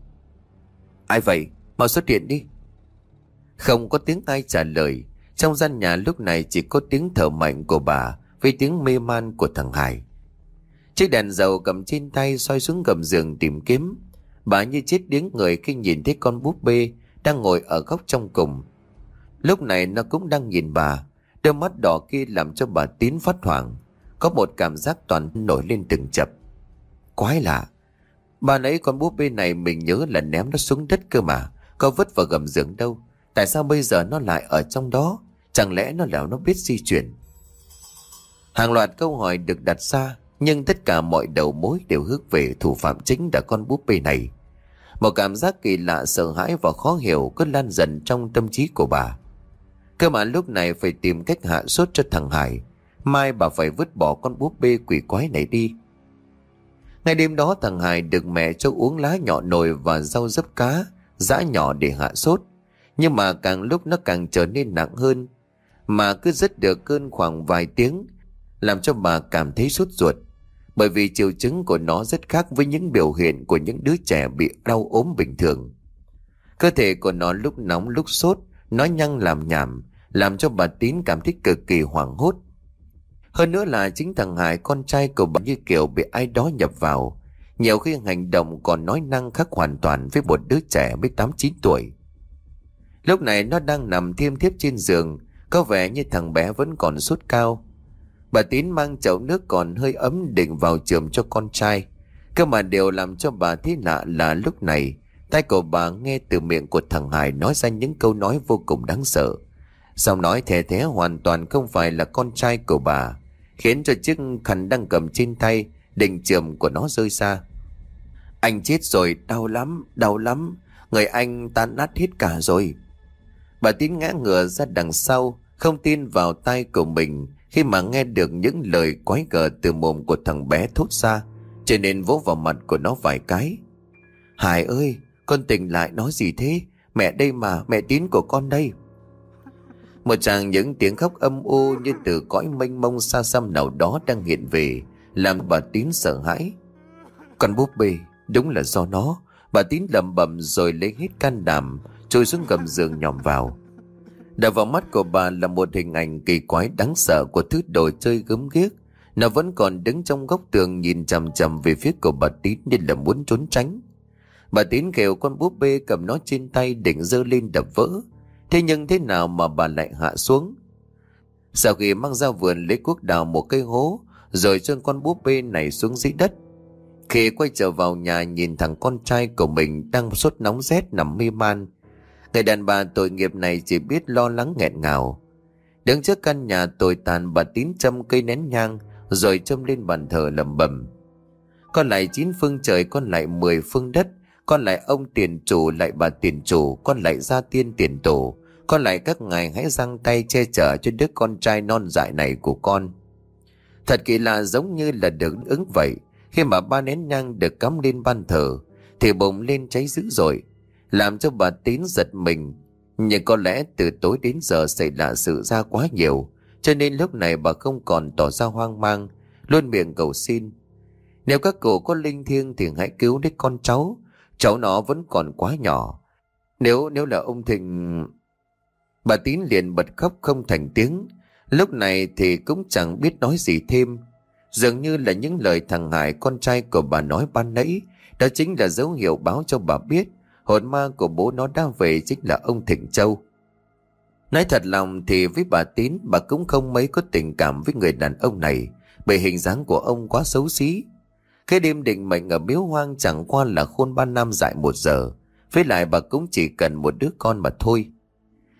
S1: Ai vậy? Mau xuất hiện đi. Không có tiếng ai trả lời. Trong gian nhà lúc này chỉ có tiếng thở mạnh của bà với tiếng mê man của thằng Hải. Chiếc đèn dầu cầm trên tay soi xuống gầm giường tìm kiếm. Bà như chết điếng người khi nhìn thấy con búp bê đang ngồi ở góc trong cùng. Lúc này nó cũng đang nhìn bà. Đôi mắt đỏ kia làm cho bà Tín phát hoảng. Có một cảm giác toàn nổi lên từng chập. Quái lạ, bà nãy con búp bê này mình nhớ là ném nó xuống đất cơ mà, có vứt vào gầm giường đâu. Tại sao bây giờ nó lại ở trong đó? Chẳng lẽ nó là nó biết di chuyển? Hàng loạt câu hỏi được đặt ra, nhưng tất cả mọi đầu mối đều hướng về thủ phạm chính là con búp bê này. Một cảm giác kỳ lạ, sợ hãi và khó hiểu cứ lan dần trong tâm trí của bà. Cơ mà lúc này phải tìm cách hạ sốt cho thằng Hải. Mai bà phải vứt bỏ con búp bê quỷ quái này đi. Ngày đêm đó thằng Hải được mẹ cho uống lá nhỏ nồi và rau dấp cá giã nhỏ để hạ sốt. Nhưng mà càng lúc nó càng trở nên nặng hơn. Mà cứ dứt được cơn khoảng vài tiếng, làm cho bà cảm thấy sốt ruột. Bởi vì triệu chứng của nó rất khác với những biểu hiện của những đứa trẻ bị đau ốm bình thường. Cơ thể của nó lúc nóng lúc sốt, nói nhăng làm nhảm, làm cho bà Tín cảm thấy cực kỳ hoảng hốt. Hơn nữa là chính thằng Hải, con trai của bà, như kiểu bị ai đó nhập vào. Nhiều khi hành động còn nói năng khác hoàn toàn với một đứa trẻ mới tám chín tuổi. Lúc này nó đang nằm thiêm thiếp trên giường, có vẻ như thằng bé vẫn còn sốt cao. Bà Tín mang chậu nước còn hơi ấm định vào chườm cho con trai. Cơ mà điều làm cho bà thấy lạ là lúc này tai của bà nghe từ miệng của thằng Hải nói ra những câu nói vô cùng đáng sợ. Giọng nói thề thé hoàn toàn không phải là con trai của bà, khiến cho chiếc khăn đang cầm trên tay định chườm của nó rơi ra. Anh chết rồi, đau lắm, đau lắm, người anh tan nát hết cả rồi. Bà Tín ngã ngửa ra đằng sau, không tin vào tai của mình khi mà nghe được những lời quái gở từ mồm của thằng bé thốt ra, cho nên vỗ vào mặt của nó vài cái. Hải ơi, con tỉnh lại, nói gì thế? Mẹ đây mà, mẹ Tín của con đây. Một tràng những tiếng khóc âm u như từ cõi mênh mông xa xăm nào đó đang hiện về, làm bà Tín sợ hãi. Con búp bê, đúng là do nó. Bà Tín lẩm bẩm rồi lấy hết can đảm trôi xuống gầm giường nhòm vào. Đập vào mắt của bà là một hình ảnh kỳ quái đáng sợ của thứ đồ chơi gớm ghiếc. Nó vẫn còn đứng trong góc tường nhìn chằm chằm về phía của bà Tín như là muốn trốn tránh. Bà Tín kêu con búp bê cầm nó trên tay định giơ lên đập vỡ. Thế nhưng thế nào mà bà lại hạ xuống? Sau khi mang ra vườn lấy cuốc đào một cây hố, rồi chôn con búp bê này xuống dưới đất. Khi quay trở vào nhà nhìn thằng con trai của mình đang sốt nóng rét nằm mê man, người đàn bà tội nghiệp này chỉ biết lo lắng nghẹn ngào. Đứng trước căn nhà tồi tàn, bà Tín châm cây nén nhang rồi châm lên bàn thờ lẩm bẩm: con lại chín phương trời, con lại mười phương đất, con lại ông tiền chủ, lại bà tiền chủ, con lại gia tiên tiền tổ, con lại các ngài hãy giang tay che chở cho đứa con trai non dại này của con. Thật kỳ lạ, giống như là được ứng vậy. Khi mà ba nén nhang được cắm lên ban thờ thì bỗng lên cháy dữ dội, làm cho bà Tín giật mình. Nhưng có lẽ từ tối đến giờ xảy ra sự ra quá nhiều, cho nên lúc này bà không còn tỏ ra hoang mang, luôn miệng cầu xin: nếu các cụ có linh thiêng thì hãy cứu lấy con cháu, cháu nó vẫn còn quá nhỏ. Nếu nếu là ông Thịnh... Bà Tín liền bật khóc không thành tiếng. Lúc này thì cũng chẳng biết nói gì thêm. Dường như là những lời thằng Hải, con trai của bà nói ban nãy, đó chính là dấu hiệu báo cho bà biết hồn ma của bố nó đã về, chính là ông Thịnh Châu. Nói thật lòng thì với bà Tín, bà cũng không mấy có tình cảm với người đàn ông này, bởi hình dáng của ông quá xấu xí. Cái đêm định mệnh ở miếu hoang chẳng qua là khôn ba năm dại một giờ, với lại bà cũng chỉ cần một đứa con mà thôi.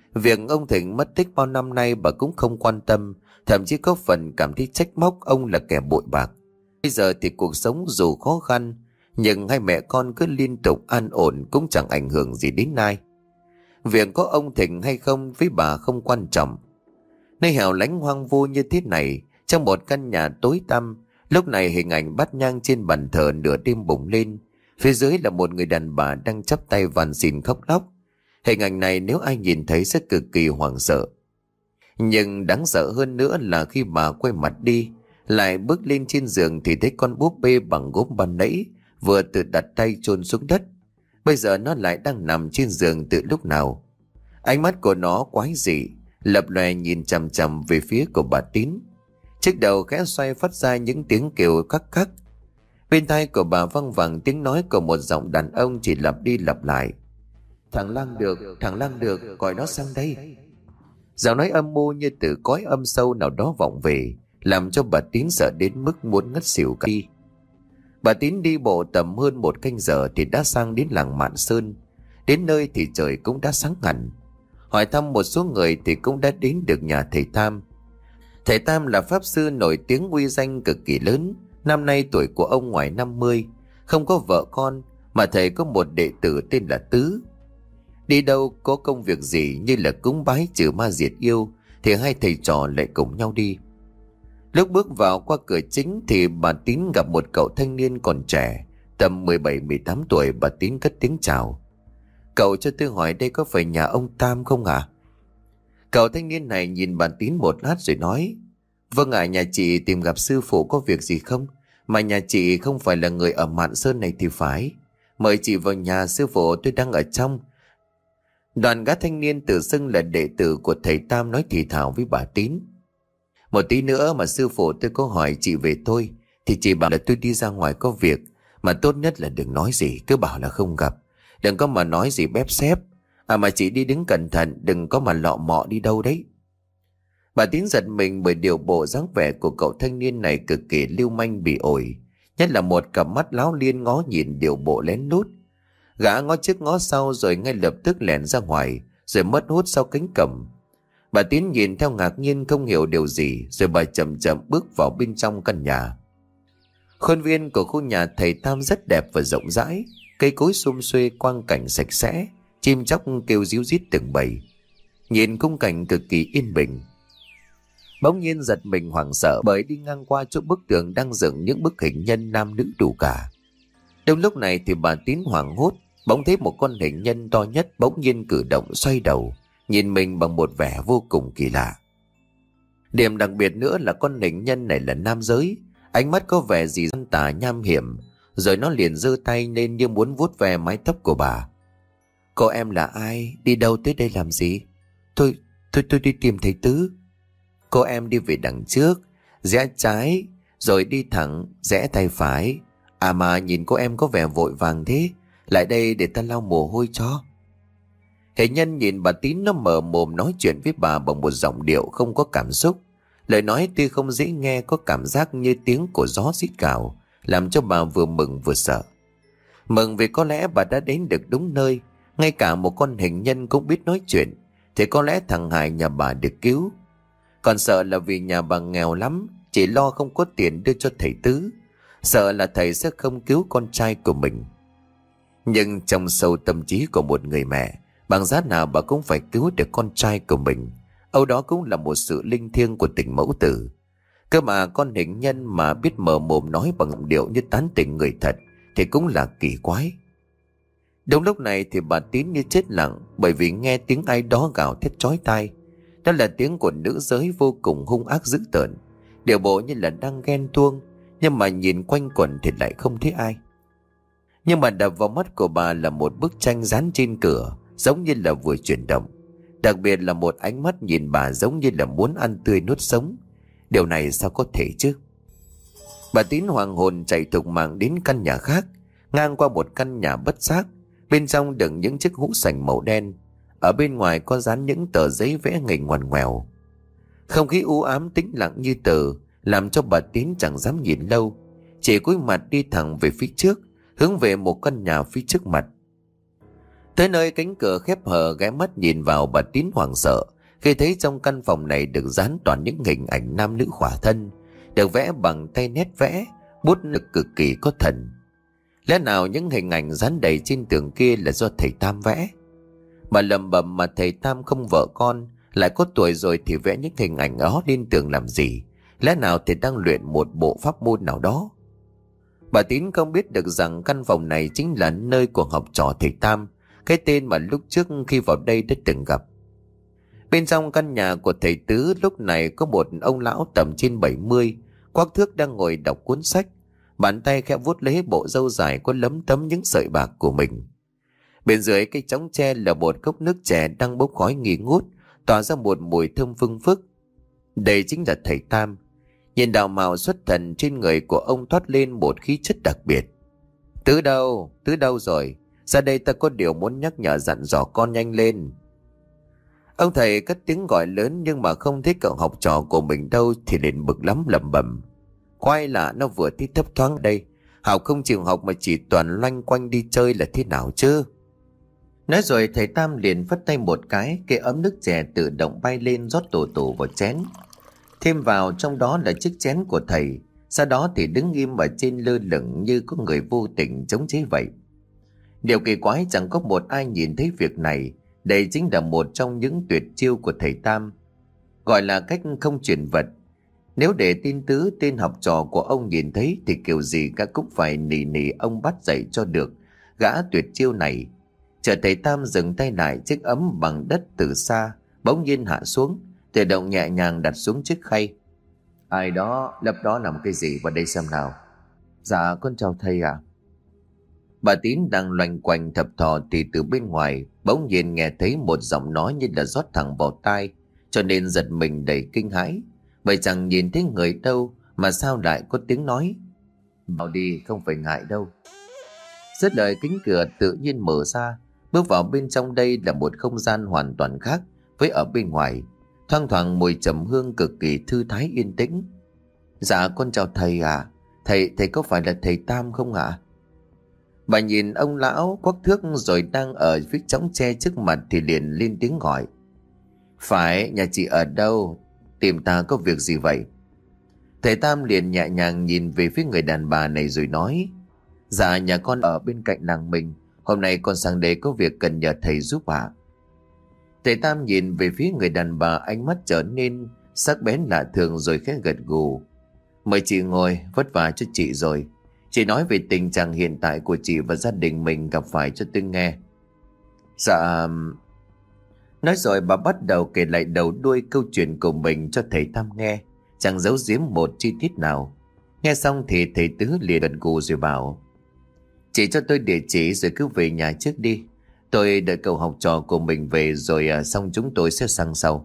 S1: Việc ông Thịnh mất tích bao năm nay bà cũng không quan tâm, thậm chí có phần cảm thấy trách móc ông là kẻ bội bạc. Bây giờ thì cuộc sống dù khó khăn, nhưng hai mẹ con cứ liên tục an ổn cũng chẳng ảnh hưởng gì đến ai. Việc có ông Thịnh hay không với bà không quan trọng. Nơi hẻo lánh hoang vu như thế này, trong một căn nhà tối tăm, lúc này hình ảnh bát nhang trên bàn thờ nửa đêm bùng lên. Phía dưới là một người đàn bà đang chắp tay van xin khóc lóc. Hình ảnh này nếu ai nhìn thấy sẽ cực kỳ hoảng sợ. Nhưng đáng sợ hơn nữa là khi bà quay mặt đi, lại bước lên trên giường thì thấy con búp bê bằng gốm ban nãy vừa tự đặt tay chôn xuống đất. Bây giờ nó lại đang nằm trên giường từ lúc nào. Ánh mắt của nó quái dị, lập lòe nhìn chằm chằm về phía của bà Tín. Chiếc đầu khẽ xoay phát ra những tiếng kêu khắc khắc. Bên tai của bà văng vẳng tiếng nói của một giọng đàn ông chỉ lặp đi lặp lại: "Thằng Lang được, thằng Lang được, gọi nó sang đây." Giọng nói âm mưu như từ cõi âm sâu nào đó vọng về, làm cho bà Tín sợ đến mức muốn ngất xỉu cả đi. Bà Tín đi bộ tầm hơn một canh giờ thì đã sang đến làng Mạn Sơn. Đến nơi thì trời cũng đã sáng hẳn. Hỏi thăm một số người thì cũng đã đến được nhà thầy Tam. Thầy Tam là pháp sư nổi tiếng uy danh cực kỳ lớn. Năm nay tuổi của ông ngoài năm mươi, không có vợ con, mà thầy có một đệ tử tên là Tứ. Đi đâu có công việc gì như là cúng bái trừ ma diệt yêu thì hai thầy trò lại cùng nhau đi. Lúc bước vào qua cửa chính thì bà Tín gặp một cậu thanh niên còn trẻ, tầm mười bảy mười tám tuổi. Bà Tín cất tiếng chào: "Cậu cho tôi hỏi đây có phải nhà ông Tam không ạ?" Cậu thanh niên này nhìn bà Tín một lát rồi nói: "Vâng ạ, nhà chị tìm gặp sư phụ có việc gì không? Mà nhà chị không phải là người ở Mạn Sơn này thì phải. Mời chị vào nhà, sư phụ tôi đang ở trong." Đoàn gã thanh niên tự xưng là đệ tử của thầy Tam nói thì thào với bà Tín: "Một tí nữa mà sư phụ tôi có hỏi chị về tôi thì chị bảo là tôi đi ra ngoài có việc, mà tốt nhất là đừng nói gì, cứ bảo là không gặp. Đừng có mà nói gì bép xép. À mà chị đi đứng cẩn thận, đừng có mà lọ mọ đi đâu đấy." Bà Tín giật mình bởi điều bộ dáng vẻ của cậu thanh niên này cực kỳ lưu manh bị ổi, nhất là một cặp mắt láo liên ngó nhìn điều bộ lén lút. Gã ngó trước ngó sau rồi ngay lập tức lẻn ra ngoài, rồi mất hút sau cánh cổng. Bà Tín nhìn theo ngạc nhiên không hiểu điều gì, rồi bà chậm chậm bước vào bên trong căn nhà. Khuôn viên của khu nhà thầy Tam rất đẹp và rộng rãi, cây cối sum xuê, quang cảnh sạch sẽ, chim chóc kêu ríu rít từng bầy. Nhìn khung cảnh cực kỳ yên bình. Bỗng nhiên giật mình hoảng sợ bởi đi ngang qua chỗ bức tường đang dựng những bức hình nhân nam nữ đủ cả. Trong lúc này thì bà Tín hoảng hốt, bỗng thấy một con hình nhân to nhất bỗng nhiên cử động xoay đầu, nhìn mình bằng một vẻ vô cùng kỳ lạ. Điểm đặc biệt nữa là con hình nhân này là nam giới, ánh mắt có vẻ gì gian tà nham hiểm, rồi nó liền giơ tay lên như muốn vuốt ve mái tóc của bà. "Cô em là ai? Đi đâu tới đây làm gì?" Tôi, tôi, tôi đi tìm thầy Tứ." "Cô em đi về đằng trước, rẽ trái, rồi đi thẳng, rẽ tay phải. À mà nhìn cô em có vẻ vội vàng thế, lại đây để ta lau mồ hôi cho." Hình nhân nhìn bà Tín, nó mở mồm nói chuyện với bà bằng một giọng điệu không có cảm xúc. Lời nói tuy không dễ nghe, có cảm giác như tiếng của gió rít gào, làm cho bà vừa mừng vừa sợ. Mừng vì có lẽ bà đã đến được đúng nơi, ngay cả một con hình nhân cũng biết nói chuyện, thì có lẽ thằng Hải nhà bà được cứu. Còn sợ là vì nhà bà nghèo lắm, chỉ lo không có tiền đưa cho thầy Tứ, sợ là thầy sẽ không cứu con trai của mình. Nhưng trong sâu tâm trí của một người mẹ, bằng giá nào bà cũng phải cứu được con trai của mình. Âu đó cũng là một sự linh thiêng của tình mẫu tử. Cơ mà con hình nhân mà biết mở mồm nói bằng giọng điệu như tán tỉnh người thật thì cũng là kỳ quái. Đúng lúc này thì bà Tín như chết lặng, bởi vì nghe tiếng ai đó gào thét chói tai. Đó là tiếng của nữ giới vô cùng hung ác dữ tợn, điệu bộ như là đang ghen tuông, nhưng mà nhìn quanh quẩn thì lại không thấy ai. Nhưng mà đập vào mắt của bà là một bức tranh dán trên cửa, giống như là vừa chuyển động. Đặc biệt là một ánh mắt nhìn bà giống như là muốn ăn tươi nuốt sống. Điều này sao có thể chứ? Bà Tín hoàng hồn chạy thục mạng đến căn nhà khác, ngang qua một căn nhà bất giác. Bên trong đựng những chiếc hũ sành màu đen, ở bên ngoài có dán những tờ giấy vẽ nghịch ngoằn ngoèo. Không khí u ám tĩnh lặng như tờ, làm cho bà Tín chẳng dám nhìn lâu, chỉ cúi mặt đi thẳng về phía trước, hướng về một căn nhà phía trước mặt. Tới nơi cánh cửa khép hờ, ghé mắt nhìn vào, bà Tín hoảng sợ khi thấy trong căn phòng này được dán toàn những hình ảnh nam nữ khỏa thân, được vẽ bằng tay nét vẽ, bút lực cực kỳ có thần. Lẽ nào những hình ảnh dán đầy trên tường kia là do thầy Tam vẽ? Bà lầm bầm, mà thầy Tam không vợ con, lại có tuổi rồi thì vẽ những hình ảnh đó lên tường làm gì? Lẽ nào thầy đang luyện một bộ pháp môn nào đó? Bà Tín không biết được rằng căn phòng này chính là nơi của học trò thầy Tam, cái tên mà lúc trước khi vào đây đã từng gặp. Bên trong căn nhà của thầy Tứ lúc này có một ông lão tầm trên bảy mươi, quắc thước đang ngồi đọc cuốn sách, bàn tay khẽ vuốt lấy bộ râu dài có lấm tấm những sợi bạc của mình. Bên dưới cái chõng tre là một cốc nước chè đang bốc khói nghi ngút, tỏa ra một mùi thơm phưng phức. Đây chính là thầy Tam. Nhìn đạo mạo xuất thần trên người của ông thoát lên một khí chất đặc biệt. Tứ đâu? Tứ đâu rồi? Ra đây, ta có điều muốn nhắc nhở dặn dò con, nhanh lên. Ông thầy cất tiếng gọi lớn, nhưng mà không thấy cậu học trò của mình đâu thì liền bực lắm, lẩm bẩm. Khoai lạ, nó vừa tí thấp thoáng đây, học không chịu học mà chỉ toàn loanh quanh đi chơi là thế nào chứ? Nói rồi thầy Tam liền phất tay một cái, cái ấm nước chè tự động bay lên rót tổ tổ vào chén. Thêm vào trong đó là chiếc chén của thầy, sau đó thì đứng im ở trên lơ lửng như có người vô tình chống chế vậy. Điều kỳ quái chẳng có một ai nhìn thấy việc này. Đây chính là một trong những tuyệt chiêu của thầy Tam, gọi là cách không chuyển vật. Nếu để tin Tứ, tên học trò của ông nhìn thấy thì kiểu gì gã cũng phải nỉ nỉ ông bắt dạy cho được gã tuyệt chiêu này. Chờ thầy Tam dừng tay lại, chiếc ấm bằng đất từ xa bỗng nhiên hạ xuống, tự động nhẹ nhàng đặt xuống chiếc khay. Ai đó lấp đó làm cái gì vào đây xem nào? Dạ con chào thầy ạ. Bà Tín đang loanh quanh thập thò thì từ bên ngoài bỗng nhiên nghe thấy một giọng nói như là rót thẳng vào tai, cho nên giật mình đầy kinh hãi, bởi chẳng nhìn thấy người đâu mà sao lại có tiếng nói. Vào đi, không phải ngại đâu. Dứt lời, cánh cửa tự nhiên mở ra, bước vào bên trong. Đây là một không gian hoàn toàn khác với ở bên ngoài, thoang thoảng mùi trầm hương cực kỳ thư thái yên tĩnh. Dạ con chào thầy ạ. Thầy, thầy có phải là thầy Tam không ạ? Bà nhìn ông lão quắc thước rồi đang ở phía chõng tre trước mặt thì liền lên tiếng gọi. Phải, nhà chị ở đâu? Tìm ta có việc gì vậy? Thầy Tam liền nhẹ nhàng nhìn về phía người đàn bà này rồi nói. Dạ nhà con ở bên cạnh làng mình, hôm nay con sang đây có việc cần nhờ thầy giúp ạ. Thầy Tam nhìn về phía người đàn bà, ánh mắt trở nên sắc bén lạ thường rồi khẽ gật gù. Mời chị ngồi, vất vả cho chị rồi. Chị nói về tình trạng hiện tại của chị và gia đình mình gặp phải cho tôi nghe. Dạ. Nói rồi bà bắt đầu kể lại đầu đuôi câu chuyện của mình cho thầy Tam nghe, chẳng giấu giếm một chi tiết nào. Nghe xong thì thầy Tứ liền gật gù rồi bảo. Chị cho tôi địa chỉ rồi cứ về nhà trước đi. Tôi đợi cậu học trò của mình về rồi à, xong chúng tôi sẽ sang sau.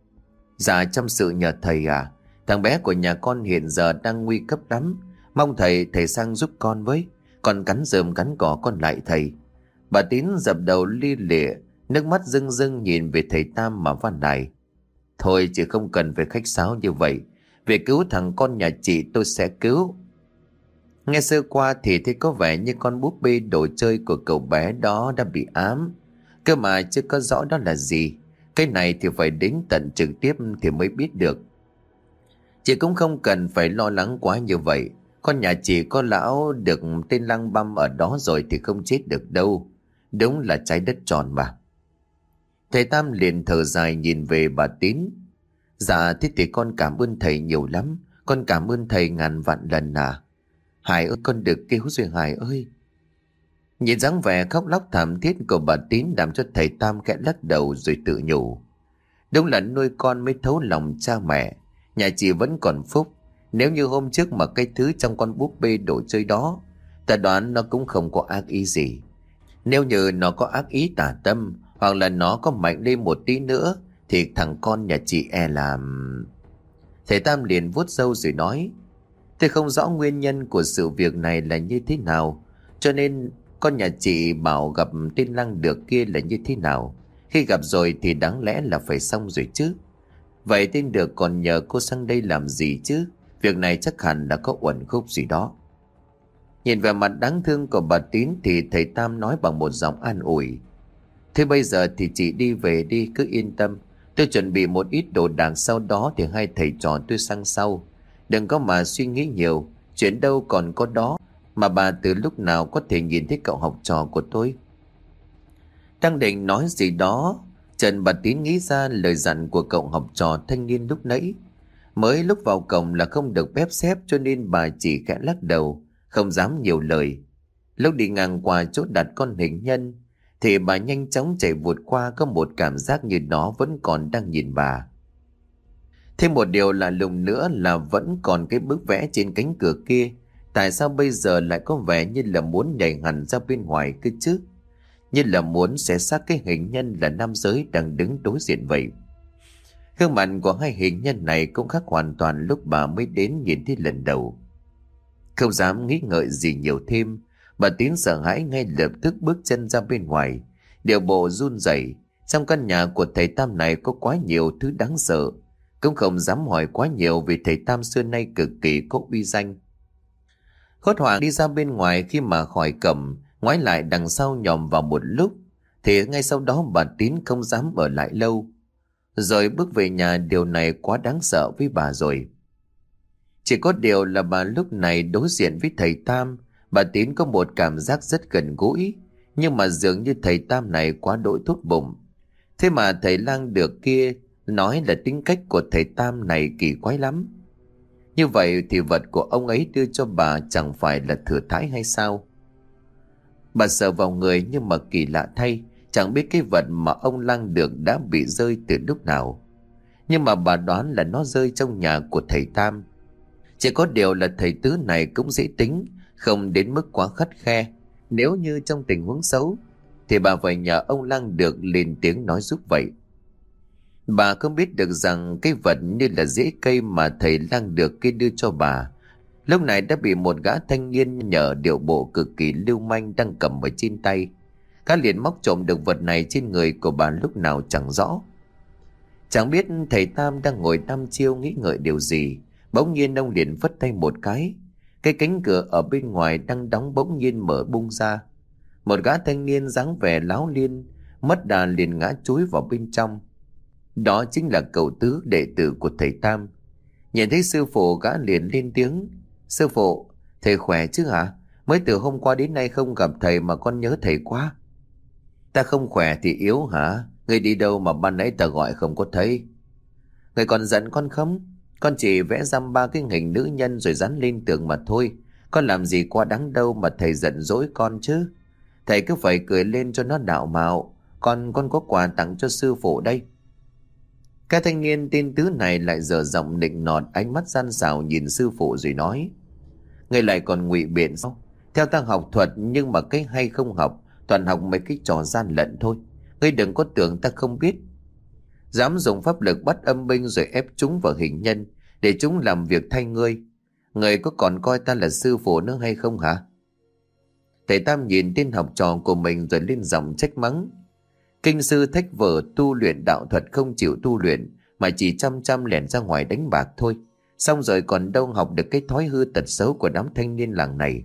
S1: Dạ chăm sự nhờ thầy à. Thằng bé của nhà con hiện giờ đang nguy cấp lắm. Mong thầy, thầy sang giúp con với. Con cắn rơm cắn cỏ con lại thầy. Bà Tín dập đầu li lịa, nước mắt rưng rưng nhìn về thầy Tam mà van nài. Thôi chị không cần phải khách sáo như vậy. Về cứu thằng con nhà chị tôi sẽ cứu. Nghe sơ qua thì thấy có vẻ như con búp bê đồ chơi của cậu bé đó đã bị ám. Cơ mà chưa có rõ đó là gì. Cái này thì phải đến tận trực tiếp thì mới biết được. Chị cũng không cần phải lo lắng quá như vậy. Con nhà chị có lão được tên Lăng Băm ở đó rồi thì không chết được đâu. Đúng là trái đất tròn mà. Thầy Tam liền thở dài nhìn về bà Tín. Dạ thế thì con cảm ơn thầy nhiều lắm. Con cảm ơn thầy ngàn vạn lần à. Hải ơi, con được cứu rồi Hải ơi. Nhìn dáng vẻ khóc lóc thảm thiết của bà Tín làm cho thầy Tam khẽ lắc đầu rồi tự nhủ. Đúng là nuôi con mới thấu lòng cha mẹ. Nhà chị vẫn còn phúc. Nếu như hôm trước mà cái thứ trong con búp bê đồ chơi đó, ta đoán nó cũng không có ác ý gì. Nếu như nó có ác ý tà tâm, hoặc là nó có mạnh lên một tí nữa, thì thằng con nhà chị e làm... Thầy Tam liền vuốt râu rồi nói. Tôi không rõ nguyên nhân của sự việc này là như thế nào, cho nên con nhà chị bảo gặp tên Lăng được kia là như thế nào. Khi gặp rồi thì đáng lẽ là phải xong rồi chứ. Vậy tên được còn nhờ cô sang đây làm gì chứ? Việc này chắc hẳn là có uẩn khúc gì đó. Nhìn về mặt đáng thương của bà Tín thì thầy Tam nói bằng một giọng an ủi. Thế bây giờ thì chị đi về đi, cứ yên tâm. Tôi chuẩn bị một ít đồ đạc, sau đó thì hai thầy trò tôi sang sau. Đừng có mà suy nghĩ nhiều, chuyện đâu còn có đó. Mà bà từ lúc nào có thể nhìn thấy cậu học trò của tôi? Đang định nói gì đó, Trần bà Tín nghĩ ra lời dặn của cậu học trò thanh niên lúc nãy. Mới lúc vào cổng là không được phép xếp, cho nên bà chỉ khẽ lắc đầu, không dám nhiều lời. Lúc đi ngang qua chỗ đặt con hình nhân thì bà nhanh chóng chạy vụt qua, có một cảm giác như nó vẫn còn đang nhìn bà. Thêm một điều lạ lùng nữa là vẫn còn cái bức vẽ trên cánh cửa kia. Tại sao bây giờ lại có vẻ như là muốn nhảy hẳn ra bên ngoài cơ chứ? Như là muốn xé xác cái hình nhân là nam giới đang đứng đối diện vậy. Gương mặt của hai hình nhân này cũng khác hoàn toàn lúc bà mới đến nhìn thấy lần đầu. Không dám nghĩ ngợi gì nhiều thêm, bà Tín sợ hãi ngay lập tức bước chân ra bên ngoài, điệu bộ run rẩy. Trong căn nhà của thầy Tam này có quá nhiều thứ đáng sợ, cũng không dám hỏi quá nhiều vì thầy Tam xưa nay cực kỳ có uy danh. Hốt hoảng đi ra bên ngoài, khi mà khỏi cổng ngoái lại đằng sau nhòm vào một lúc, thì ngay sau đó bà Tín không dám ở lại lâu, rồi bước về nhà. Điều này quá đáng sợ với bà rồi. Chỉ có điều là bà lúc này đối diện với thầy Tam, bà Tín có một cảm giác rất gần gũi, nhưng mà dường như thầy Tam này quá đỗi tốt bụng. Thế mà thầy lang được kia nói là tính cách của thầy Tam này kỳ quái lắm. Như vậy thì vật của ông ấy đưa cho bà chẳng phải là thừa thãi hay sao? Bà sờ vào người, nhưng mà kỳ lạ thay, chẳng biết cái vật mà ông lang được đã bị rơi từ lúc nào. Nhưng mà bà đoán là nó rơi trong nhà của thầy Tam. Chỉ có điều là thầy Tứ này cũng dễ tính, không đến mức quá khắt khe. Nếu như trong tình huống xấu thì bà phải nhờ ông lang được lên tiếng nói giúp vậy. Bà không biết được rằng cái vật như là rễ cây mà thầy lang được kia đưa cho bà lúc này đã bị một gã thanh niên nhờ điệu bộ cực kỳ lưu manh đang cầm ở trên tay. Gã liền móc trộm được vật này trên người của bà lúc nào chẳng rõ. Chẳng biết thầy Tam đang ngồi đăm chiêu nghĩ ngợi điều gì, bỗng nhiên ông liền phất tay một cái. Cái cánh cửa ở bên ngoài đang đóng bỗng nhiên mở bung ra. Một gã thanh niên dáng vẻ láo liên mất đà liền ngã chúi vào bên trong. Đó chính là cậu Tứ, đệ tử của thầy Tam. Nhìn thấy sư phụ, gã liền lên tiếng: "Sư phụ, thầy khỏe chứ hả? Mới từ hôm qua đến nay không gặp thầy mà con nhớ thầy quá." "Ta không khỏe thì yếu hả? Người đi đâu mà ban nãy ta gọi không có thấy?" "Người còn giận con không? Con chỉ vẽ dăm ba cái hình nữ nhân rồi dán lên tường mà thôi. Con làm gì quá đáng đâu mà thầy giận dỗi con chứ. Thầy cứ phải cười lên cho nó đạo mạo. Con con có quà tặng cho sư phụ đây." Cái thanh niên tên Tứ này lại dở giọng nịnh nọt, ánh mắt gian xảo nhìn sư phụ rồi nói: "Người lại còn ngụy biện sao? Theo ta học thuật, nhưng mà cái hay không học, toàn học mấy cái trò gian lận thôi. Ngươi đừng có tưởng ta không biết. Dám dùng pháp lực bắt âm binh rồi ép chúng vào hình nhân để chúng làm việc thay ngươi. Ngươi có còn coi ta là sư phụ nữa hay không hả?" Thầy Tam nhìn tên học trò của mình rồi lên giọng trách mắng: "Kinh sư thách vở tu luyện đạo thuật không chịu tu luyện, mà chỉ chăm chăm lẻn ra ngoài đánh bạc thôi. Xong rồi còn đâu học được cái thói hư tật xấu của đám thanh niên làng này.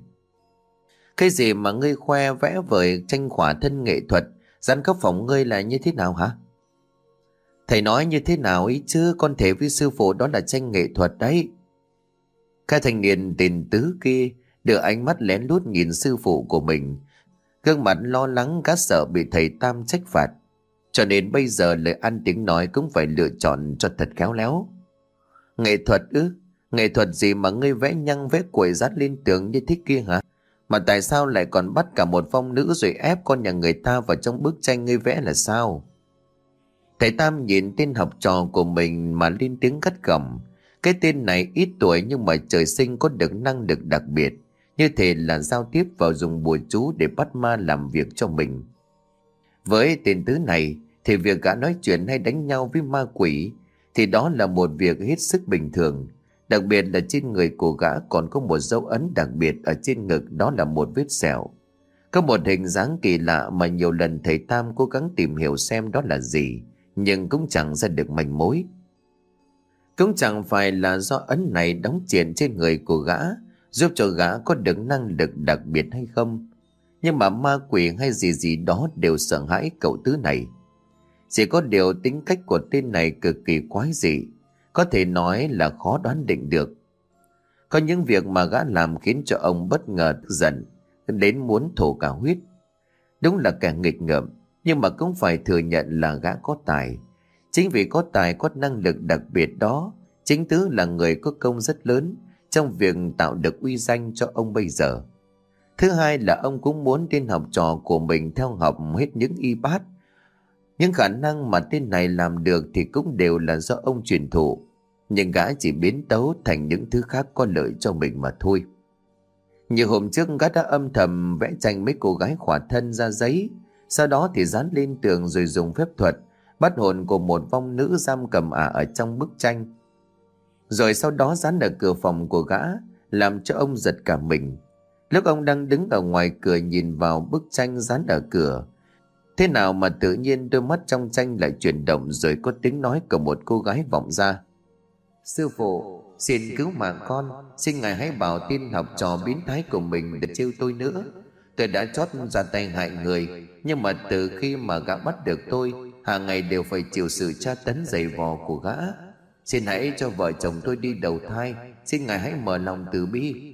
S1: Cái gì mà ngươi khoe vẽ vời tranh khỏa thân nghệ thuật, gian cấp phòng ngươi là như thế nào hả?" "Thầy nói như thế nào ý chứ, con thể với sư phụ đó là tranh nghệ thuật đấy." Cái thanh niên tên Tứ kia đưa ánh mắt lén lút nhìn sư phụ của mình, gương mặt lo lắng, gã sợ bị thầy Tam trách phạt, cho nên bây giờ lời ăn tiếng nói cũng phải lựa chọn cho thật khéo léo. "Nghệ thuật ư? Nghệ thuật gì mà ngươi vẽ nhăng vẽ quẩy dát lên tường như thế kia hả? Mà tại sao lại còn bắt cả một phong nữ rồi ép con nhà người ta vào trong bức tranh ngươi vẽ là sao?" Thầy Tam nhìn tên học trò của mình mà lên tiếng gắt gỏng. Cái tên này ít tuổi nhưng mà trời sinh có được năng lực đặc biệt, như thể là giao tiếp và dùng bùa chú để bắt ma làm việc cho mình. Với tên Tứ này thì việc gã nói chuyện hay đánh nhau với ma quỷ thì đó là một việc hết sức bình thường. Đặc biệt là trên người của gã còn có một dấu ấn đặc biệt ở trên ngực, đó là một vết sẹo. Có một hình dáng kỳ lạ mà nhiều lần thầy Tam cố gắng tìm hiểu xem đó là gì, nhưng cũng chẳng ra được manh mối. Cũng chẳng phải là do ấn này đóng chìm trên người của gã giúp cho gã có được năng lực đặc biệt hay không. Nhưng mà ma quỷ hay gì gì đó đều sợ hãi cậu Tứ này. Chỉ có điều tính cách của tên này cực kỳ quái dị, có thể nói là khó đoán định được. Có những việc mà gã làm khiến cho ông bất ngờ tức giận, đến muốn thổ cả huyết. Đúng là kẻ nghịch ngợm, nhưng mà cũng phải thừa nhận là gã có tài. Chính vì có tài, có năng lực đặc biệt đó, chính Tứ là người có công rất lớn trong việc tạo được uy danh cho ông bây giờ. Thứ hai là ông cũng muốn tên học trò của mình theo học hết những y bát. Những khả năng mà tên này làm được thì cũng đều là do ông truyền thụ, nhưng gã chỉ biến tấu thành những thứ khác có lợi cho mình mà thôi. Như hôm trước gã đã âm thầm vẽ tranh mấy cô gái khỏa thân ra giấy, sau đó thì dán lên tường rồi dùng phép thuật bắt hồn của một vong nữ giam cầm ả ở trong bức tranh. Rồi sau đó dán ở cửa phòng của gã, làm cho ông giật cả mình. Lúc ông đang đứng ở ngoài cửa nhìn vào bức tranh dán ở cửa, thế nào mà tự nhiên đôi mắt trong tranh lại chuyển động, rồi có tiếng nói của một cô gái vọng ra. Sư phụ, xin cứu mạng con, xin ngài hãy bảo tin học trò biến thái của mình đừng trêu tôi nữa. Tôi đã chót ra tay hại người, nhưng mà từ khi mà gã bắt được tôi, hàng ngày đều phải chịu sự tra tấn dày vò của gã. Xin hãy cho vợ chồng tôi đi đầu thai, xin ngài hãy mở lòng từ bi.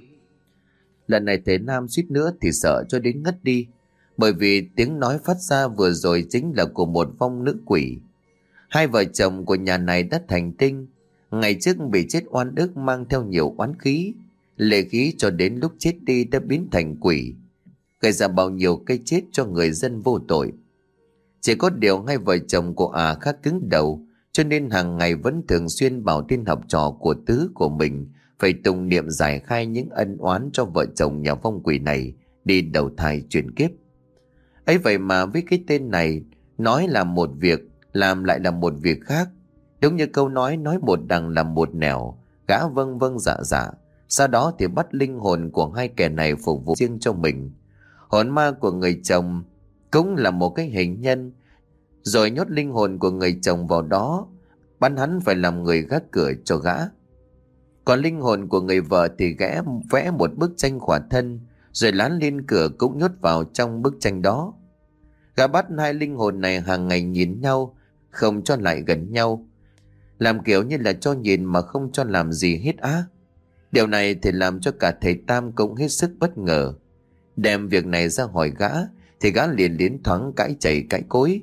S1: Lần này thầy Nam suýt nữa thì sợ cho đến ngất đi, bởi vì tiếng nói phát ra vừa rồi chính là của một vong nữ quỷ. Hai vợ chồng của nhà này đã thành tinh, ngày trước bị chết oan ức mang theo nhiều oán khí, lệ khí cho đến lúc chết đi đã biến thành quỷ, gây ra bao nhiêu cái chết cho người dân vô tội. Chỉ có điều hai vợ chồng của ả khá cứng đầu, cho nên hàng ngày vẫn thường xuyên bảo tin học trò của Tứ của mình phải tụng niệm giải khai những ân oán cho vợ chồng nhà vong quỷ này đi đầu thai chuyển kiếp. Ấy vậy mà với cái tên này, nói là một việc, làm lại là một việc khác. Đúng như câu nói, nói một đằng làm một nẻo, gã vâng vâng dạ dạ. Sau đó thì bắt linh hồn của hai kẻ này phục vụ riêng cho mình. Hồn ma của người chồng cũng là một cái hình nhân, rồi nhốt linh hồn của người chồng vào đó, bắt hắn phải làm người gác cửa cho gã. Còn linh hồn của người vợ thì gã vẽ một bức tranh khỏa thân, rồi lán lên cửa cũng nhốt vào trong bức tranh đó. Gã bắt hai linh hồn này hàng ngày nhìn nhau, không cho lại gần nhau, làm kiểu như là cho nhìn mà không cho làm gì hết á. Điều này thì làm cho cả thầy Tam cũng hết sức bất ngờ. Đem việc này ra hỏi gã thì gã liền đến thoáng cãi chảy cãi cối.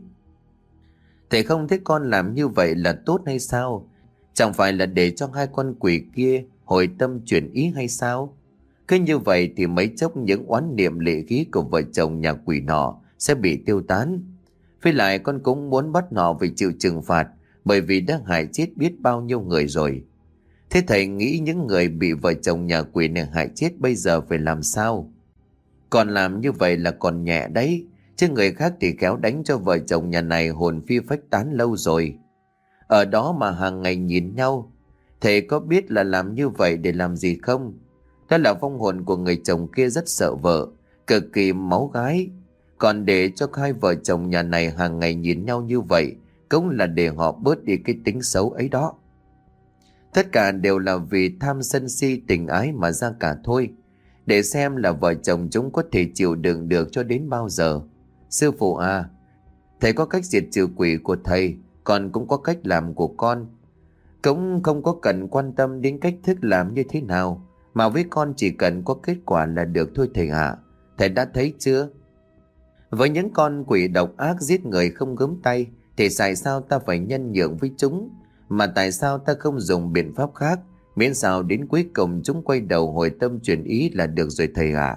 S1: Thầy không thấy con làm như vậy là tốt hay sao? Chẳng phải là để cho hai con quỷ kia hồi tâm chuyển ý hay sao? Cứ như vậy thì mấy chốc những oán niệm lệ khí của vợ chồng nhà quỷ nọ sẽ bị tiêu tán. Với lại con cũng muốn bắt họ phải chịu trừng phạt, bởi vì đã hại chết biết bao nhiêu người rồi. Thế thầy nghĩ những người bị vợ chồng nhà quỷ này hại chết bây giờ phải làm sao? Còn làm như vậy là còn nhẹ đấy, chứ người khác thì kéo đánh cho vợ chồng nhà này hồn phi phách tán lâu rồi. Ở đó mà hàng ngày nhìn nhau, thầy có biết là làm như vậy để làm gì không? Đó là vong hồn của người chồng kia rất sợ vợ, cực kỳ máu gái. Còn để cho hai vợ chồng nhà này hàng ngày nhìn nhau như vậy cũng là để họ bớt đi cái tính xấu ấy đó. Tất cả đều là vì tham sân si tình ái mà ra cả thôi, để xem là vợ chồng chúng có thể chịu đựng được cho đến bao giờ. Sư phụ à, thầy có cách diệt trừ quỷ của thầy, con cũng có cách làm của con. Cũng không có cần quan tâm đến cách thức làm như thế nào, mà với con chỉ cần có kết quả là được thôi thầy ạ. Thầy đã thấy chưa? Với những con quỷ độc ác giết người không gớm tay thì tại sao ta phải nhân nhượng với chúng? Mà tại sao ta không dùng biện pháp khác, miễn sao đến cuối cùng chúng quay đầu hồi tâm chuyển ý là được rồi thầy ạ.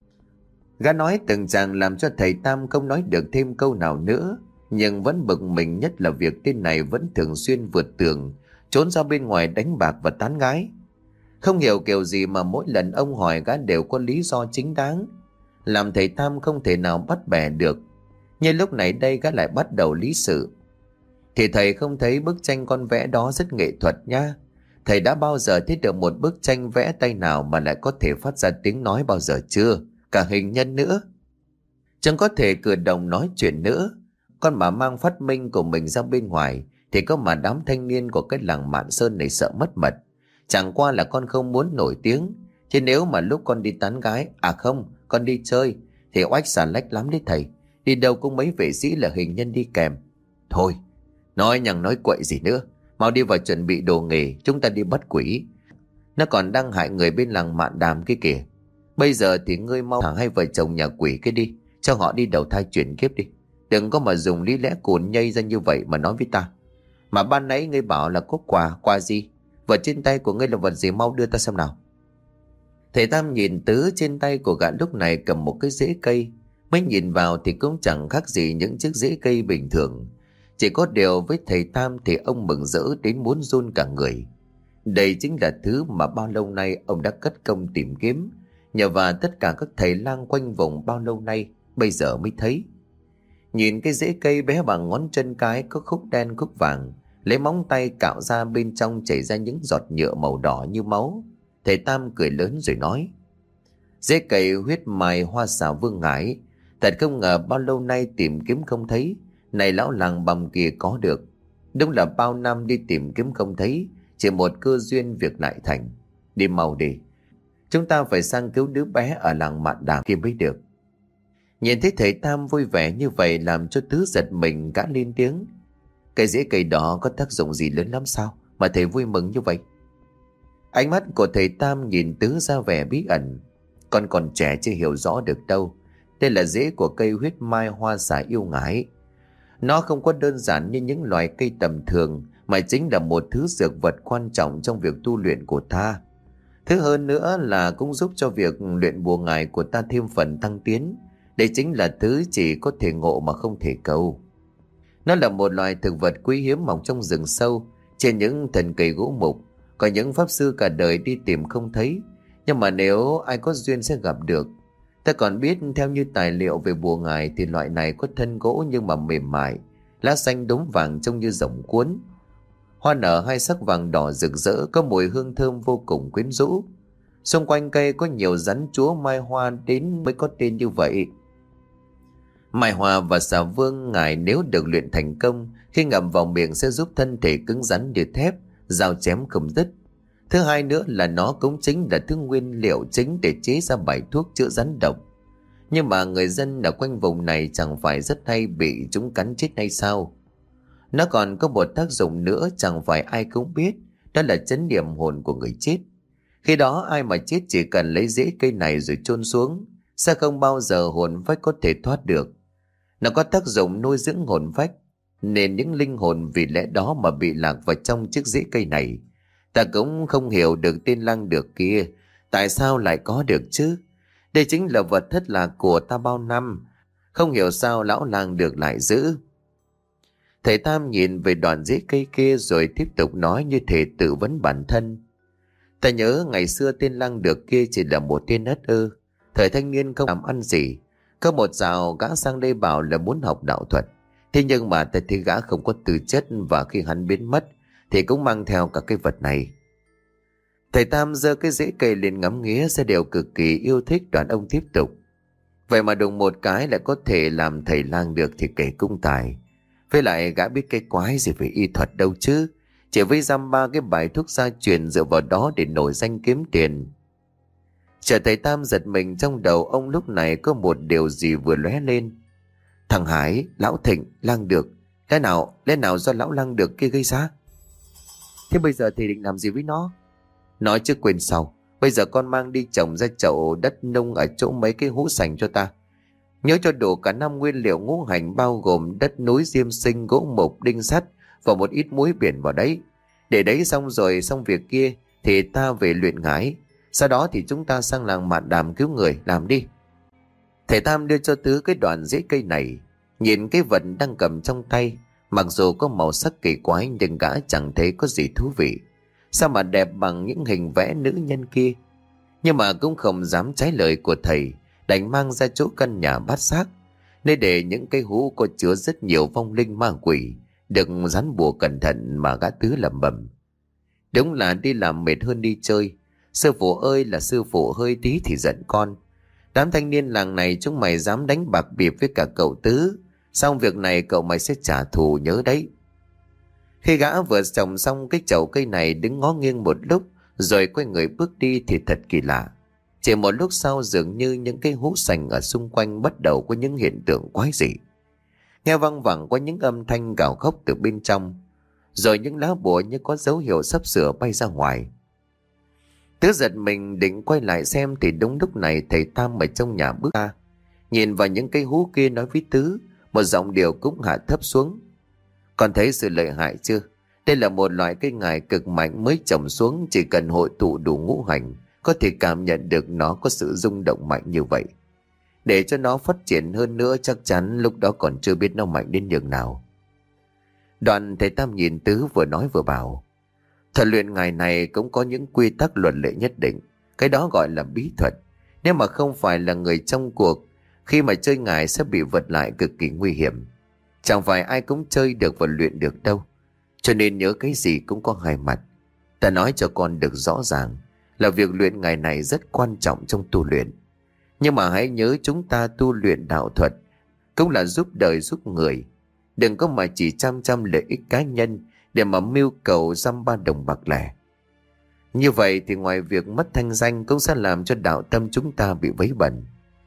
S1: Gã nói từng chàng làm cho thầy Tam không nói được thêm câu nào nữa, nhưng vẫn bực mình nhất là việc tên này vẫn thường xuyên vượt tường, trốn ra bên ngoài đánh bạc và tán gái. Không hiểu kiểu gì mà mỗi lần ông hỏi gã đều có lý do chính đáng, làm thầy Tam không thể nào bắt bẻ được. Nhưng lúc này đây gã lại bắt đầu lý sự. Thì thầy không thấy bức tranh con vẽ đó rất nghệ thuật nha. Thầy đã bao giờ thấy được một bức tranh vẽ tay nào mà lại có thể phát ra tiếng nói bao giờ chưa? Cả hình nhân nữa. Chẳng có thể cử động nói chuyện nữa. Con mà mang phát minh của mình ra bên ngoài thì có mà đám thanh niên của cái làng Mạn Sơn này sợ mất mật. Chẳng qua là con không muốn nổi tiếng. Chứ nếu mà lúc con đi tán gái, à không, con đi chơi, thì oách xà lách lắm đấy thầy. Đi đâu cũng mấy vệ sĩ là hình nhân đi kèm. Thôi, nói nhằng nói quậy gì nữa. Mau đi vào chuẩn bị đồ nghề, chúng ta đi bắt quỷ. Nó còn đang hại người bên làng Mạn Đàm kia kìa. Bây giờ thì ngươi mau thả hai vợ chồng nhà quỷ cái đi, cho họ đi đầu thai chuyển kiếp đi. Đừng có mà dùng lý lẽ cồn nhây ra như vậy mà nói với ta. Mà ban nãy ngươi bảo là có quà, quà gì? Vật trên tay của ngươi là vật gì, mau đưa ta xem nào. Thầy Tam nhìn Tứ trên tay của gã lúc này cầm một cái rễ cây. Mới nhìn vào thì cũng chẳng khác gì những chiếc rễ cây bình thường. Chỉ có điều với thầy Tam thì ông mừng rỡ đến muốn run cả người. Đây chính là thứ mà bao lâu nay ông đã cất công tìm kiếm, nhờ vào tất cả các thầy lang quanh vùng bao lâu nay bây giờ mới thấy. Nhìn cái rễ cây bé bằng ngón chân cái, có khúc đen khúc vàng, lấy móng tay cạo ra bên trong chảy ra những giọt nhựa màu đỏ như máu. Thầy Tam cười lớn rồi nói: Rễ cây huyết mài hoa xà vương ngải, thật không ngờ bao lâu nay tìm kiếm không thấy, này lão làng bằm kia có được. Đúng là bao năm đi tìm kiếm không thấy, chỉ một cơ duyên việc lại thành. Đi mau đi, chúng ta phải sang cứu đứa bé ở làng Mạn Đàm kia mới được. Nhìn thấy thầy Tam vui vẻ như vậy làm cho Tứ giật mình, gã lên tiếng: Cái rễ cây đó có tác dụng gì lớn lắm sao mà thầy vui mừng như vậy? Ánh mắt của thầy Tam nhìn Tứ ra vẻ bí ẩn. Con còn trẻ chưa hiểu rõ được đâu. Đây là rễ của cây huyết mai hoa xà yêu ngải. Nó không có đơn giản như những loài cây tầm thường, mà chính là một thứ dược vật quan trọng trong việc tu luyện của ta. Thứ hơn nữa là cũng giúp cho việc luyện bùa ngải của ta thêm phần tăng tiến. Đây chính là thứ chỉ có thể ngộ mà không thể cầu. Nó là một loài thực vật quý hiếm mọc trong rừng sâu, trên những thân cây gỗ mục. Có những pháp sư cả đời đi tìm không thấy, nhưng mà nếu ai có duyên sẽ gặp được. Ta còn biết theo như tài liệu về bùa ngải thì loại này có thân gỗ nhưng mà mềm mại, lá xanh đốm vàng trông như rồng cuốn. Hoa nở hai sắc vàng đỏ rực rỡ, có mùi hương thơm vô cùng quyến rũ. Xung quanh cây có nhiều rắn chúa mai hoa đến mới có tên như vậy. Mai hoa và xà vương ngải nếu được luyện thành công, khi ngậm vào miệng sẽ giúp thân thể cứng rắn như thép, dao chém không đứt. Thứ hai nữa là nó cũng chính là thứ nguyên liệu chính để chế ra bài thuốc chữa rắn độc. Nhưng mà người dân ở quanh vùng này chẳng phải rất hay bị chúng cắn chết hay sao? Nó còn có một tác dụng nữa chẳng phải ai cũng biết, đó là trấn niệm hồn của người chết. Khi đó ai mà chết chỉ cần lấy rễ cây này rồi chôn xuống, sẽ không bao giờ hồn phách có thể thoát được. Nó có tác dụng nuôi dưỡng hồn phách, nên những linh hồn vì lẽ đó mà bị lạc vào trong chiếc rễ cây này. Ta cũng không hiểu được tên Lăng Được kia tại sao lại có được chứ. Đây chính là vật thất lạc của ta bao năm, không hiểu sao lão Lăng Được lại giữ. Thầy Tam nhìn về đoạn rễ cây kia rồi tiếp tục nói như thể tự vấn bản thân. Ta nhớ ngày xưa tên Lăng Được kia chỉ là một tên ất ơ, thời thanh niên không làm ăn gì. Có một dạo gã sang đây bảo là muốn học đạo thuật. Thế nhưng mà ta thấy gã không có tư chất, và khi hắn biến mất thì cũng mang theo cả cái vật này. Thầy Tam giơ cái rễ cây lên ngắm nghía, sẽ đều cực kỳ yêu thích. Đoạn ông tiếp tục: Vậy mà đùng một cái lại có thể làm thầy Lang được thì kể cung tài. Với lại gã biết cái quái gì về y thuật đâu chứ, chỉ với dăm ba cái bài thuốc gia truyền dựa vào đó để nổi danh kiếm tiền. Chợt thầy Tam giật mình, trong đầu ông lúc này có một điều gì vừa lóe lên. Thằng Hải, lão Thịnh, Lang Được, lẽ nào, lẽ nào do lão Lang Được kia gây ra? Thế bây giờ thì định làm gì với nó? Nói chứ quên sau, bây giờ con mang đi trồng ra chậu đất nung ở chỗ mấy cái hũ sành cho ta. Nhớ cho đủ cả năm nguyên liệu ngũ hành, bao gồm đất núi diêm sinh, gỗ mục, đinh sắt và một ít muối biển vào đấy. Để đấy xong rồi, xong việc kia thì ta về luyện ngải. Sau đó thì chúng ta sang làng Mạn Đàm cứu người, làm đi. Thầy Tam đưa cho Tứ cái đoạn rễ cây này. Nhìn cái vật đang cầm trong tay, mặc dù có màu sắc kỳ quái nhưng gã chẳng thấy có gì thú vị. Sao mà đẹp bằng những hình vẽ nữ nhân kia? Nhưng mà cũng không dám trái lời của thầy, đành mang ra chỗ căn nhà bát xác, nơi để những cây hũ có chứa rất nhiều vong linh ma quỷ, được dán bùa cẩn thận. Mà gã Tứ lẩm bẩm: Đúng là đi làm mệt hơn đi chơi. Sư phụ ơi là sư phụ, hơi tí thì giận con. Đám thanh niên làng này chúng mày dám đánh bạc bịp với cả cậu Tứ, xong việc này cậu mày sẽ trả thù nhớ đấy. Khi gã vừa trồng xong cái chậu cây này, đứng ngó nghiêng một lúc rồi quay người bước đi thì thật kỳ lạ. Chỉ một lúc sau dường như những cái hũ sành ở xung quanh bắt đầu có những hiện tượng quái dị. Nghe văng vẳng qua những âm thanh gào khóc từ bên trong. Rồi những lá bùa như có dấu hiệu sắp sửa bay ra ngoài. Tứ giật mình định quay lại xem thì đúng lúc này thầy Tam ở trong nhà bước ra. Nhìn vào những cây hú kia nói với Tứ, một giọng điệu cũng hạ thấp xuống. Con thấy sự lợi hại chưa? Đây là một loại cây ngải cực mạnh mới trồng xuống, chỉ cần hội tụ đủ ngũ hành, có thể cảm nhận được nó có sự rung động mạnh như vậy. Để cho nó phát triển hơn nữa chắc chắn lúc đó còn chưa biết nó mạnh đến nhường nào. Đoạn thầy Tam nhìn Tứ vừa nói vừa bảo. Thuật luyện ngải này cũng có những quy tắc luật lệ nhất định. Cái đó gọi là bí thuật. Nếu mà không phải là người trong cuộc, khi mà chơi ngải sẽ bị vật lại cực kỳ nguy hiểm. Chẳng phải ai cũng chơi được và luyện được đâu. Cho nên nhớ cái gì cũng có hai mặt. Ta nói cho con được rõ ràng là việc luyện ngải này rất quan trọng trong tu luyện. Nhưng mà hãy nhớ chúng ta tu luyện đạo thuật cũng là giúp đời giúp người. Đừng có mà chỉ chăm chăm lợi ích cá nhân để mà mưu cầu dăm ba đồng bạc lẻ. Như vậy thì ngoài việc mất thanh danh cũng sẽ làm cho đạo tâm chúng ta bị vấy bẩn.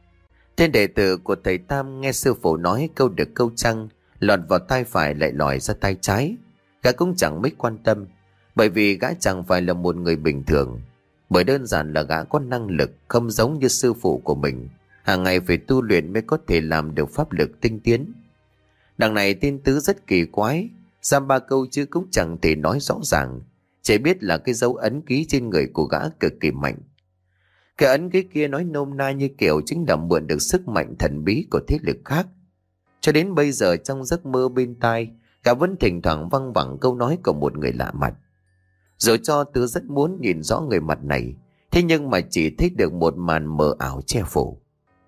S1: Tên đệ tử của thầy Tam nghe sư phụ nói câu được câu trăng, lọt vào tay phải lại lòi ra tay trái. Gã cũng chẳng mấy quan tâm, bởi vì gã chẳng phải là một người bình thường. Bởi đơn giản là gã có năng lực không giống như sư phụ của mình. Hàng ngày phải tu luyện mới có thể làm được pháp lực tinh tiến. Đằng này tin Tứ rất kỳ quái, giam ba câu chứ cũng chẳng thể nói rõ ràng. Chỉ biết là cái dấu ấn ký trên người của gã cực kỳ mạnh. Cái ấn ký kia nói nôm na như kiểu chính là mượn được sức mạnh thần bí của thế lực khác. Cho đến bây giờ trong giấc mơ bên tai, gã vẫn thỉnh thoảng văng vẳng câu nói của một người lạ mặt. Rồi cho Tứ rất muốn nhìn rõ người mặt này, thế nhưng mà chỉ thấy được một màn mờ ảo che phủ.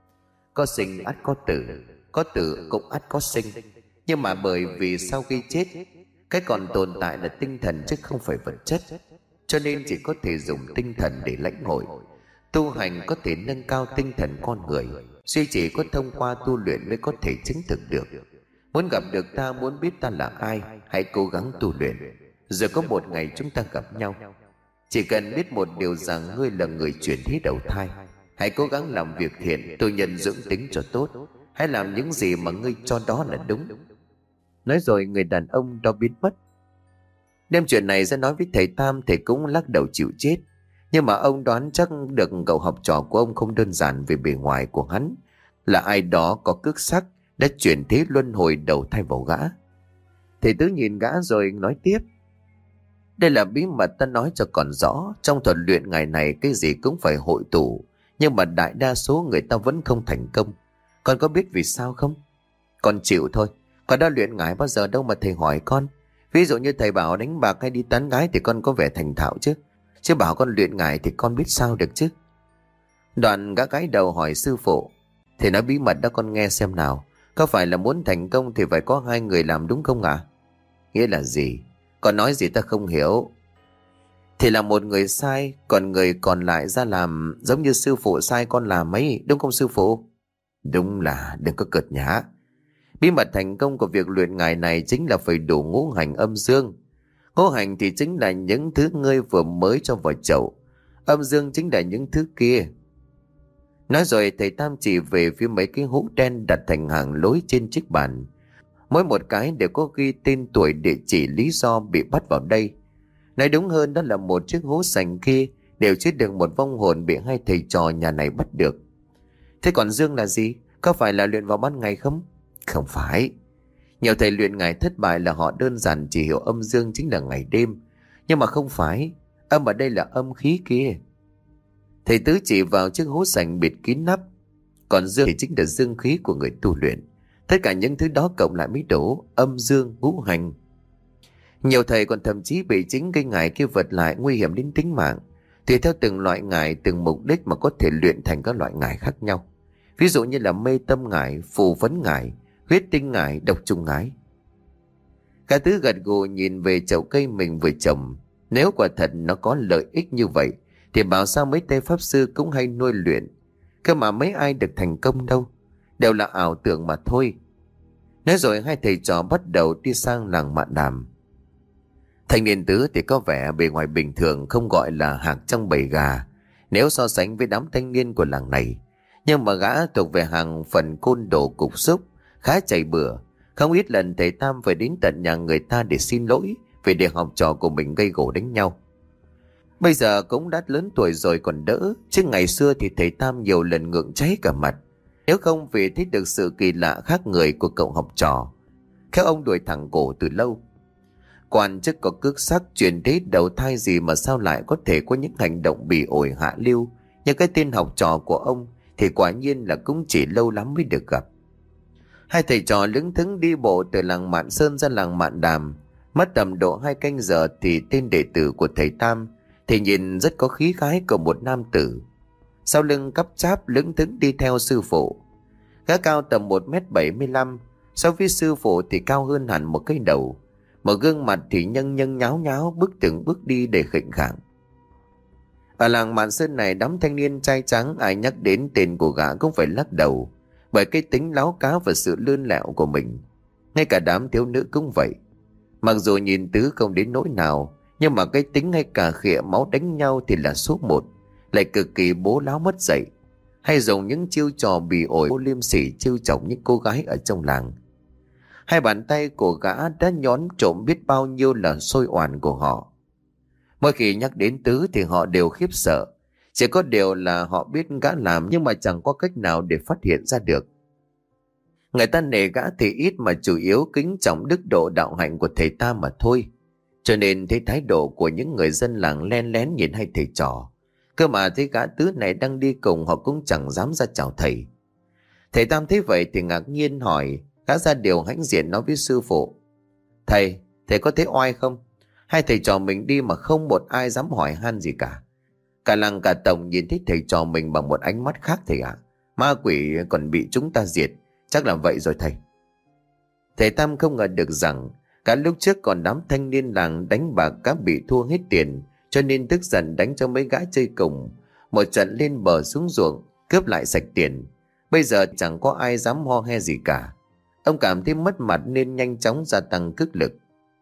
S1: Có sinh ắt có tử, có tử cũng ắt có sinh. Nhưng mà bởi vì sau khi chết, cái còn tồn tại là tinh thần chứ không phải vật chất. Cho nên chỉ có thể dùng tinh thần để lãnh hội. Tu hành có thể nâng cao tinh thần con người, duy chỉ có thông qua tu luyện mới có thể chứng thực được. Muốn gặp được ta, muốn biết ta là ai, hãy cố gắng tu luyện, rồi có một ngày chúng ta gặp nhau. Chỉ cần biết một điều rằng ngươi là người chuyển thế đầu thai, hãy cố gắng làm việc thiện, tu nhân dưỡng tính cho tốt. Hãy làm những gì mà ngươi cho đó là đúng. Nói rồi người đàn ông đó biến mất. Đem chuyện này ra nói với thầy Tam, thầy cũng lắc đầu chịu chết. Nhưng mà ông đoán chắc được cậu học trò của ông không đơn giản về bề ngoài của hắn, là ai đó có cước sắc đã chuyển thế luân hồi đầu thai vào gã. Thầy Tứ nhìn gã rồi nói tiếp. Đây là bí mật ta nói cho còn rõ. Trong thuật luyện ngày này cái gì cũng phải hội tụ, nhưng mà đại đa số người ta vẫn không thành công. Con có biết vì sao không? Con chịu thôi. Con đã luyện ngải bao giờ đâu mà thầy hỏi con. Ví dụ như thầy bảo đánh bạc hay đi tán gái thì con có vẻ thành thạo chứ. Chứ bảo con luyện ngải thì con biết sao được chứ. Đoạn gã gái đầu hỏi sư phụ. Thầy nói bí mật đó con nghe xem nào. Có phải là muốn thành công thì phải có hai người làm đúng không ạ? À? Nghĩa là gì? Con nói gì ta không hiểu. Thì là một người sai, còn người còn lại ra làm giống như sư phụ sai con làm ấy, đúng không sư phụ? Đúng là đừng có cợt nhã. Bí mật thành công của việc luyện ngải này chính là phải đủ ngũ hành âm dương. Ngũ hành thì chính là những thứ ngươi vừa mới cho vào chậu, âm dương chính là những thứ kia. Nói rồi thầy Tam chỉ về phía mấy cái hũ đen đặt thành hàng lối trên chiếc bàn. Mỗi một cái đều có ghi tên tuổi, địa chỉ, lý do bị bắt vào đây. Nói đúng hơn đó là một chiếc hũ sành kia đều chứa được một vong hồn bị hai thầy trò nhà này bắt được. Thế còn dương là gì? Có phải là luyện vào ban ngày không? Không phải. Nhiều thầy luyện ngải thất bại là họ đơn giản chỉ hiểu âm dương chính là ngày đêm. Nhưng mà không phải. Âm ở đây là âm khí kia. Thầy Tứ chỉ vào chiếc hũ sành bịt kín nắp. Còn dương thì chính là dương khí của người tu luyện. Tất cả những thứ đó cộng lại mới đủ âm dương ngũ hành. Nhiều thầy còn thậm chí bị chính cây ngải kia vật lại nguy hiểm đến tính mạng. Thì theo từng loại ngải, từng mục đích mà có thể luyện thành các loại ngải khác nhau. Ví dụ như là mê tâm ngải, phù vấn ngải, huyết tinh ngải, độc trùng ngải. Cả Tứ gật gù nhìn về chậu cây mình vừa trồng. Nếu quả thật nó có lợi ích như vậy thì bảo sao mấy tay pháp sư cũng hay nuôi luyện. Cơ mà mấy ai được thành công đâu, đều là ảo tưởng mà thôi. Nói rồi hai thầy trò bắt đầu đi sang làng Mạn Đàm. Thanh niên Tứ thì có vẻ bề ngoài bình thường, không gọi là hạc trong bầy gà. nếu so sánh với đám thanh niên của làng này. Nhưng mà gã thuộc về hàng phần côn đồ cục súc, khá chạy bừa. Không ít lần thầy Tam phải đến tận nhà người ta để xin lỗi vì để học trò của mình gây gổ đánh nhau. Bây giờ cũng đã lớn tuổi rồi còn đỡ, chứ ngày xưa thì thầy Tam nhiều lần ngượng cháy cả mặt. Nếu không vì thấy được sự kỳ lạ khác người của cậu học trò, khéo ông đuổi thẳng cổ từ lâu. Quan chức có cước sắc truyền thế đầu thai gì mà sao lại có thể có những hành động bỉ ổi hạ lưu như cái tên học trò của ông, thì quả nhiên là cũng chỉ lâu lắm mới được gặp. Hai thầy trò lững thững đi bộ từ làng Mạn Sơn ra làng Mạn Đàm, mất tầm độ hai canh giờ thì tên đệ tử của thầy Tam thì nhìn rất có khí khái của một nam tử. Sau lưng cắp cháp lững thững đi theo sư phụ. Gã cao tầm một mét bảy mươi lăm, so với sư phụ thì cao hơn hẳn một cái đầu. Một gương mặt thì nhân nhân nháo nháo, bước từng bước đi để khệnh khạng. Ở làng Mạn Sơn này, đám thanh niên trai trắng ai nhắc đến tên của gã cũng phải lắc đầu, bởi cái tính láo cá và sự lươn lẹo của mình. Ngay cả đám thiếu nữ cũng vậy. Mặc dù nhìn tứ không đến nỗi nào, nhưng mà cái tính hay cả khịa máu đánh nhau thì là số một, lại cực kỳ bố láo mất dạy, hay dùng những chiêu trò bỉ ổi vô liêm sỉ trêu chọc những cô gái ở trong làng. Hai bàn tay của gã đã nhón trộm biết bao nhiêu là sôi oàn của họ. Mỗi khi nhắc đến Tứ thì họ đều khiếp sợ. Chỉ có điều là họ biết gã làm nhưng mà chẳng có cách nào để phát hiện ra được. Người ta nể gã thì ít mà chủ yếu kính trọng đức độ đạo hạnh của thầy ta mà thôi. Cho nên thấy thái độ của những người dân làng len lén nhìn hai thầy trò. Cơ mà thấy gã Tứ này đang đi cùng họ cũng chẳng dám ra chào thầy. Thầy Tam thấy vậy thì ngạc nhiên hỏi, gã ra điều hãnh diện nói với sư phụ: Thầy, thầy có thấy oai không? Hai thầy trò mình đi mà không một ai dám hỏi han gì cả. Cả làng cả tổng nhìn thấy thầy trò mình bằng một ánh mắt khác thầy ạ. À. Ma quỷ còn bị chúng ta diệt, chắc là vậy rồi thầy. Thầy Tam không ngờ được rằng cả lúc trước còn đám thanh niên làng đánh bạc cá bị thua hết tiền, cho nên tức giận đánh cho mấy gã chơi cùng, một trận lên bờ xuống ruộng cướp lại sạch tiền. Bây giờ chẳng có ai dám ho he gì cả. Ông cảm thấy mất mặt nên nhanh chóng gia tăng cước lực.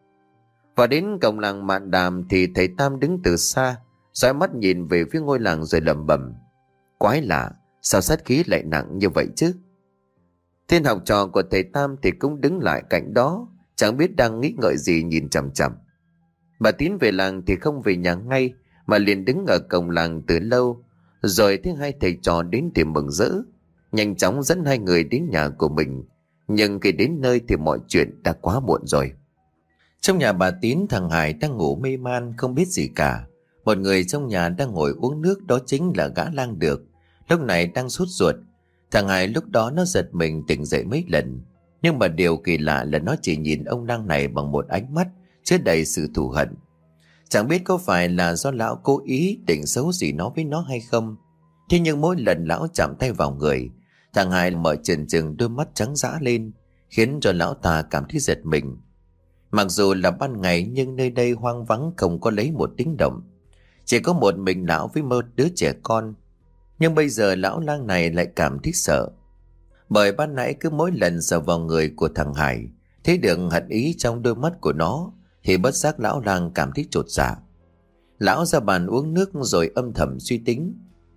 S1: Và đến cổng làng Mạn Đàm thì thầy Tam đứng từ xa, dõi mắt nhìn về phía ngôi làng rồi lẩm bẩm: Quái lạ, sao sát khí lại nặng như vậy chứ? Tên học trò của thầy Tam thì cũng đứng lại cạnh đó, chẳng biết đang nghĩ ngợi gì nhìn chằm chằm. Bà Tín về làng thì không về nhà ngay, mà liền đứng ở cổng làng từ lâu, rồi thấy hai thầy trò đến thì mừng rỡ, nhanh chóng dẫn hai người đến nhà của mình. Nhưng khi đến nơi thì mọi chuyện đã quá muộn rồi. Trong nhà bà Tín, thằng Hải đang ngủ mê man không biết gì cả. Một người trong nhà đang ngồi uống nước, đó chính là gã Lang Được. Lúc này đang sốt ruột. Thằng Hải lúc đó nó giật mình tỉnh dậy mấy lần. Nhưng mà điều kỳ lạ là nó chỉ nhìn ông Lang này bằng một ánh mắt chứa đầy sự thù hận. Chẳng biết có phải là do lão cố ý định xấu gì nó với nó hay không. Thế nhưng mỗi lần lão chạm tay vào người, thằng Hải mở trừng trừng đôi mắt trắng dã lên, khiến cho lão ta cảm thấy giật mình. Mặc dù là ban ngày nhưng nơi đây hoang vắng, không có lấy một tiếng động, chỉ có một mình lão với một đứa trẻ con. Nhưng bây giờ lão Lang này lại cảm thấy sợ, bởi ban nãy cứ mỗi lần sờ vào người của thằng Hải, thấy được hận ý trong đôi mắt của nó, thì bất giác lão Lang cảm thấy chột dạ. Lão ra bàn uống nước rồi âm thầm suy tính.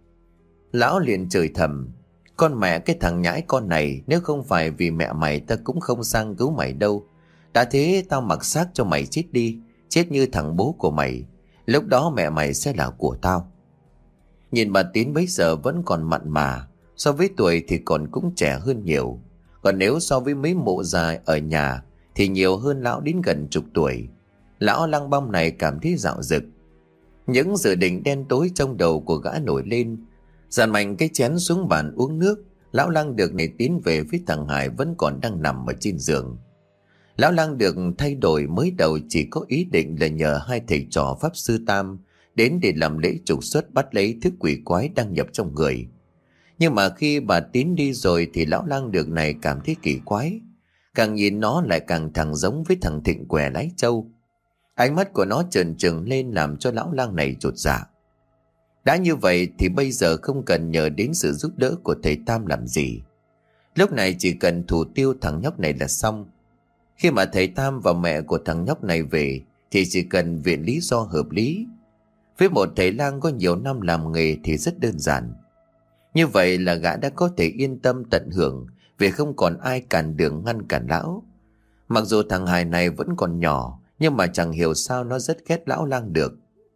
S1: Lão liền chửi thầm: Con mẹ cái thằng nhãi con này, nếu không phải vì mẹ mày ta cũng không sang cứu mày đâu. Đã thế tao mặc xác cho mày chết đi, chết như thằng bố của mày. Lúc đó mẹ mày sẽ là của tao. Nhìn bà Tín bấy giờ vẫn còn mặn mà, so với tuổi thì còn cũng trẻ hơn nhiều. Còn nếu so với mấy mụ già ở nhà thì nhiều hơn lão đến gần chục tuổi. Lão Lang Băm này cảm thấy dạo dực. Những dự định đen tối trong đầu của gã nổi lên. Dàn mạnh cái chén xuống bàn uống nước. Lão Lang Được này tiến về phía thằng Hải vẫn còn đang nằm ở trên giường. Lão Lang Được thay đổi, mới đầu chỉ có ý định là nhờ hai thầy trò Pháp Sư Tam đến để làm lễ trục xuất bắt lấy thứ quỷ quái đang nhập trong người. Nhưng mà khi bà Tín đi rồi thì lão Lang Được này cảm thấy kỳ quái. Càng nhìn nó lại càng thằng giống với thằng Thịnh què lái trâu. Ánh mắt của nó trừng trừng lên làm cho lão Lang này chột dạ. Đã như vậy thì bây giờ không cần nhờ đến sự giúp đỡ của thầy Tam làm gì. Lúc này chỉ cần thủ tiêu thằng nhóc này là xong. Khi mà thầy Tam và mẹ của thằng nhóc này về thì chỉ cần viện lý do hợp lý. Với một thầy lang có nhiều năm làm nghề thì rất đơn giản. Như vậy là gã đã có thể yên tâm tận hưởng, vì không còn ai cản đường ngăn cản lão. Mặc dù thằng Hải này vẫn còn nhỏ, nhưng mà chẳng hiểu sao nó rất ghét lão lang được.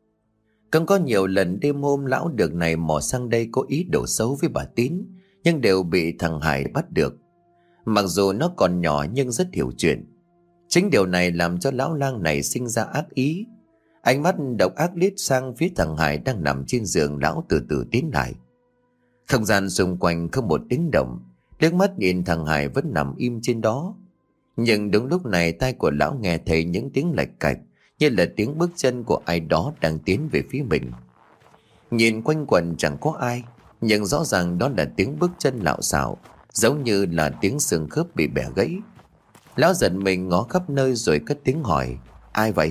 S1: Cũng có nhiều lần đêm hôm lão được này mò sang đây có ý đồ xấu với bà Tín, nhưng đều bị thằng Hải bắt được. Mặc dù nó còn nhỏ nhưng rất hiểu chuyện. Chính điều này làm cho lão lang này sinh ra ác ý. Ánh mắt độc ác liếc sang phía thằng Hải đang nằm trên giường, lão từ từ tiến lại. Không gian xung quanh không một tiếng động, liếc mắt nhìn thằng Hải vẫn nằm im trên đó. Nhưng đúng lúc này tai của lão nghe thấy những tiếng lạch cạch, như là tiếng bước chân của ai đó đang tiến về phía mình. Nhìn quanh quẩn chẳng có ai, nhưng rõ ràng đó là tiếng bước chân lạo xạo, giống như là tiếng xương khớp bị bẻ gãy. Lão giật mình ngó khắp nơi rồi cất tiếng hỏi: ai vậy?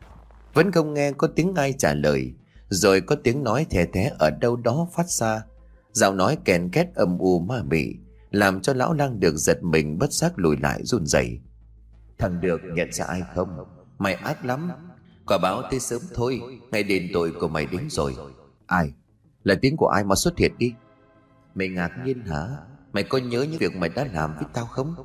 S1: Vẫn không nghe có tiếng ai trả lời. Rồi có tiếng nói thè thé ở đâu đó phát ra, giọng nói kèn két âm u ma mị, làm cho lão lang được giật mình, bất giác lùi lại run rẩy. Thằng Được nhận ra ai không? Mày ác lắm. Quả báo tới sớm thôi, ngày đền tội của mày đến rồi. Ai? Là tiếng của ai mà xuất hiện đi? Mày ngạc nhiên hả? Mày có nhớ những việc mày đã làm với tao không?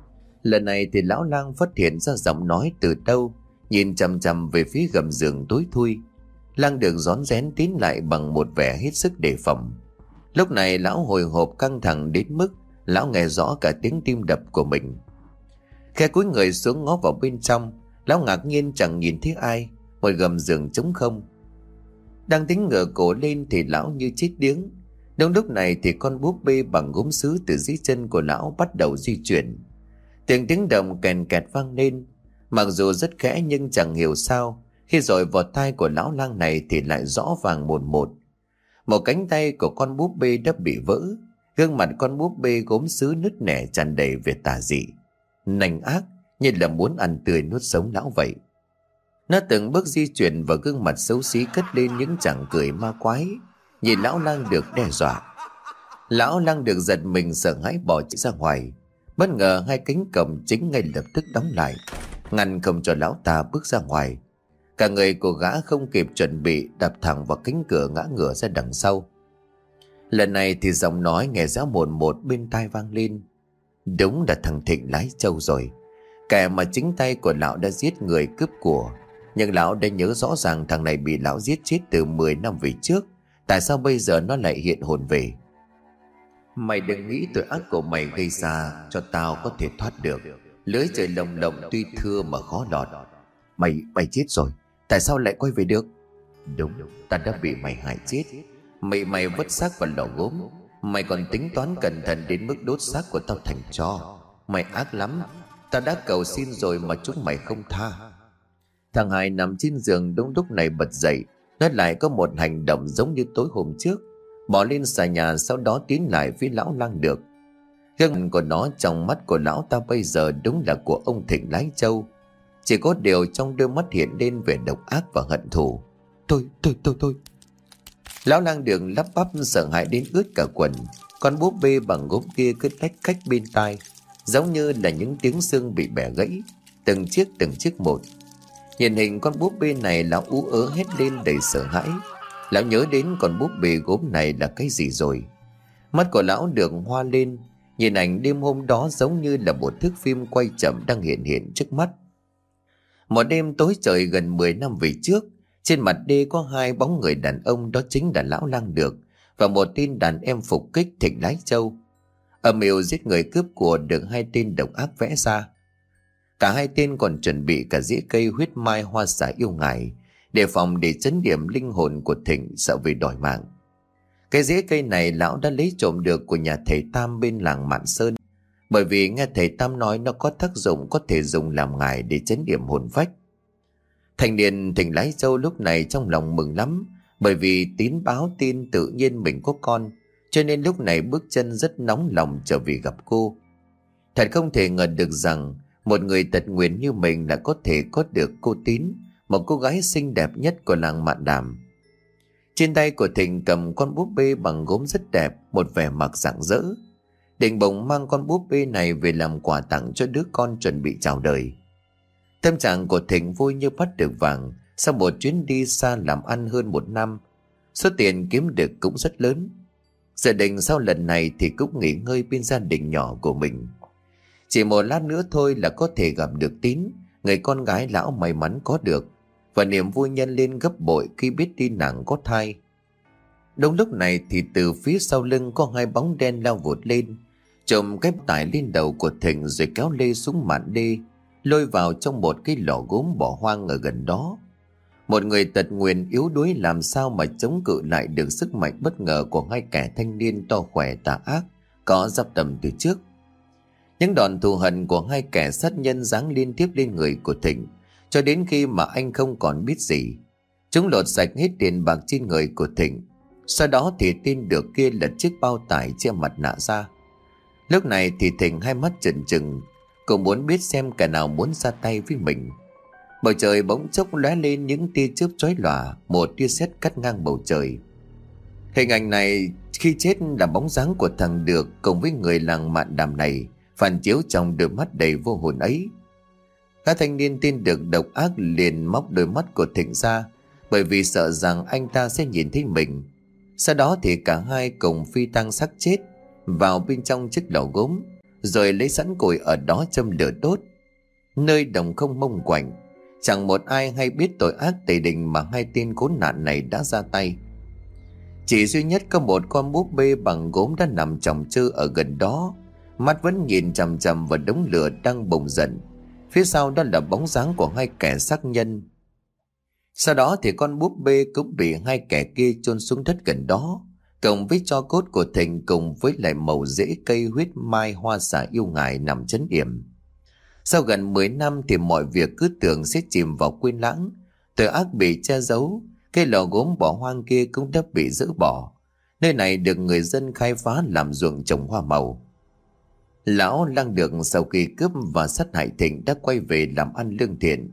S1: Lần này thì lão lang phát hiện ra giọng nói từ đâu, nhìn chằm chằm về phía gầm giường tối thui. Lang được rón rén tiến lại bằng một vẻ hết sức đề phòng. Lúc này lão hồi hộp căng thẳng đến mức lão nghe rõ cả tiếng tim đập của mình. Khe cúi người xuống ngó vào bên trong, lão ngạc nhiên chẳng nhìn thấy ai, một gầm giường trống không. Đang tính ngửa cổ lên thì lão như chết điếng. Đúng lúc này thì con búp bê bằng gốm sứ từ dưới chân của lão bắt đầu di chuyển. Tiếng tiếng động kèn kẹt vang lên, mặc dù rất khẽ nhưng chẳng hiểu sao khi dội vào tai của lão lang này thì lại rõ vàng một một. Một cánh tay của con búp bê đã bị vỡ, gương mặt con búp bê gốm sứ nứt nẻ tràn đầy vẻ tà dị, nành ác, như là muốn ăn tươi nuốt sống lão vậy. Nó từng bước di chuyển vào gương mặt xấu xí, cất lên những chàng cười ma quái, nhìn lão lang được đe dọa. Lão lang được giật mình sợ hãi bỏ chạy ra ngoài. Bất ngờ hai cánh cổng chính ngay lập tức đóng lại, ngăn không cho lão ta bước ra ngoài. Cả người của gã không kịp chuẩn bị, đạp thẳng vào cánh cửa ngã ngửa ra đằng sau. Lần này thì giọng nói nghe rõ một một bên tai vang lên. Đúng là thằng Thịnh lái trâu rồi, kẻ mà chính tay của lão đã giết người cướp của. Nhưng lão đã nhớ rõ ràng thằng này bị lão giết chết từ mười năm về trước. Tại sao bây giờ nó lại hiện hồn về? Mày đừng nghĩ tội ác của mày gây ra cho tao có thể thoát được. Lưới trời lồng lộng tuy thưa mà khó lọt. Mày, mày chết rồi, tại sao lại quay về được? Đúng, ta đã bị mày hại chết. Mày mày vứt xác vào lò gốm. Mày còn tính toán cẩn thận đến mức đốt xác của tao thành tro. Mày ác lắm. Ta đã cầu xin rồi mà chúng mày không tha. Thằng Hải nằm trên giường đúng lúc này bật dậy. Nó lại có một hành động giống như tối hôm trước, bỏ lên xà nhà, sau đó tiến lại phía lão lang được. Gương mặt của nó trong mắt của lão ta bây giờ đúng là của ông Thịnh lái trâu. Chỉ có điều trong đôi mắt hiện lên vẻ độc ác và hận thù. Thôi, thôi, thôi, thôi. Lão lang đường lắp bắp sợ hãi đến ướt cả quần. Con búp bê bằng gốm kia cứ lách cách bên tai, giống như là những tiếng xương bị bẻ gãy, từng chiếc từng chiếc một. Nhìn hình con búp bê này, lão ú ớ hét lên đầy sợ hãi. Lão nhớ đến con búp bê gốm này là cái gì rồi. Mắt của lão được hoa lên, nhìn ảnh đêm hôm đó giống như là một thước phim quay chậm đang hiện hiện trước mắt. Một đêm tối trời gần mười năm về trước, trên mặt đê có hai bóng người đàn ông, đó chính là lão lang được và một tên đàn em phục kích Thịnh lái trâu. Âm mưu giết người cướp của được hai tên độc ác vẽ ra. Cả hai tên còn chuẩn bị cả dĩa cây huyết mai hoa xả yêu ngải, đề phòng để trấn điểm linh hồn của Thịnh sợ vì đòi mạng. Cái dĩa cây này lão đã lấy trộm được của nhà thầy Tam bên làng Mạn Sơn, bởi vì nghe thầy Tam nói nó có tác dụng có thể dùng làm ngải để trấn điểm hồn phách. Thanh niên Thịnh lái trâu lúc này trong lòng mừng lắm, bởi vì tín báo tin tự nhiên mình có con, cho nên lúc này bước chân rất nóng lòng trở về gặp cô. Thật không thể ngờ được rằng một người tật nguyền như mình lại có thể có được cô Tín, một cô gái xinh đẹp nhất của làng Mạn Đàm. Trên tay của Thịnh cầm con búp bê bằng gốm rất đẹp, một vẻ mặt rạng rỡ. Định bỗng mang con búp bê này về làm quà tặng cho đứa con chuẩn bị chào đời. Tâm trạng của Thịnh vui như bắt được vàng, sau một chuyến đi xa làm ăn hơn một năm. Số tiền kiếm được cũng rất lớn. Gia đình sau lần này thì cũng nghỉ ngơi bên gia đình nhỏ của mình. Chỉ một lát nữa thôi là có thể gặp được Tín, người con gái lão may mắn có được, và niềm vui nhân lên gấp bội khi biết tin nàng có thai. Đúng lúc này thì từ phía sau lưng có hai bóng đen lao vụt lên, chồm cái tải lên đầu của Thịnh rồi kéo lê xuống mạn đê, lôi vào trong một cái lò gốm bỏ hoang ở gần đó. Một người tật nguyền yếu đuối làm sao mà chống cự lại được sức mạnh bất ngờ của hai kẻ thanh niên to khỏe tà ác có giáp tầm từ trước. Những đòn thù hận của hai kẻ sát nhân giáng liên tiếp lên người của Thịnh, cho đến khi mà anh không còn biết gì. Chúng lột sạch hết tiền bạc trên người của Thịnh. Sau đó thì tin được kia lật chiếc bao tải che mặt nạ ra. Lúc này thì Thịnh hai mắt trừng trừng, cậu muốn biết xem kẻ nào muốn ra tay với mình. Bầu trời bỗng chốc lóe lên những tia chớp chói lòa, một tia sét cắt ngang bầu trời. Hình ảnh này khi chết là bóng dáng của thằng Được cùng với người làng Mạn Đàm này phản chiếu trong đôi mắt đầy vô hồn ấy. Các thanh niên tin Được độc ác liền móc đôi mắt của Thịnh ra, bởi vì sợ rằng anh ta sẽ nhìn thấy mình. Sau đó thì cả hai cùng phi tang xác chết vào bên trong chiếc lò gốm, rồi lấy sẵn củi ở đó châm lửa đốt. Nơi đồng không mông quạnh, chẳng một ai hay biết tội ác tày đình mà hai tên khốn nạn này đã ra tay. Chỉ duy nhất có một con búp bê bằng gốm đã nằm chồng chơ ở gần đó, mắt vẫn nhìn chằm chằm vào đống lửa đang bùng dần. Phía sau đó là bóng dáng của hai kẻ sát nhân. Sau đó thì con búp bê cũng bị hai kẻ kia chôn xuống đất gần đó, cộng với tro cốt của Thịnh cùng với lại màu rễ cây huyết mai hoa xà yêu ngài nằm chấn điểm. Sau gần mười năm thì mọi việc cứ tưởng sẽ chìm vào quên lãng. Tội ác bị che giấu, cái lò gốm bỏ hoang kia cũng đã bị dỡ bỏ. Nơi này được người dân khai phá làm ruộng trồng hoa màu. Lão Lang Được sau khi cướp và sát hại Thịnh đã quay về làm ăn lương thiện.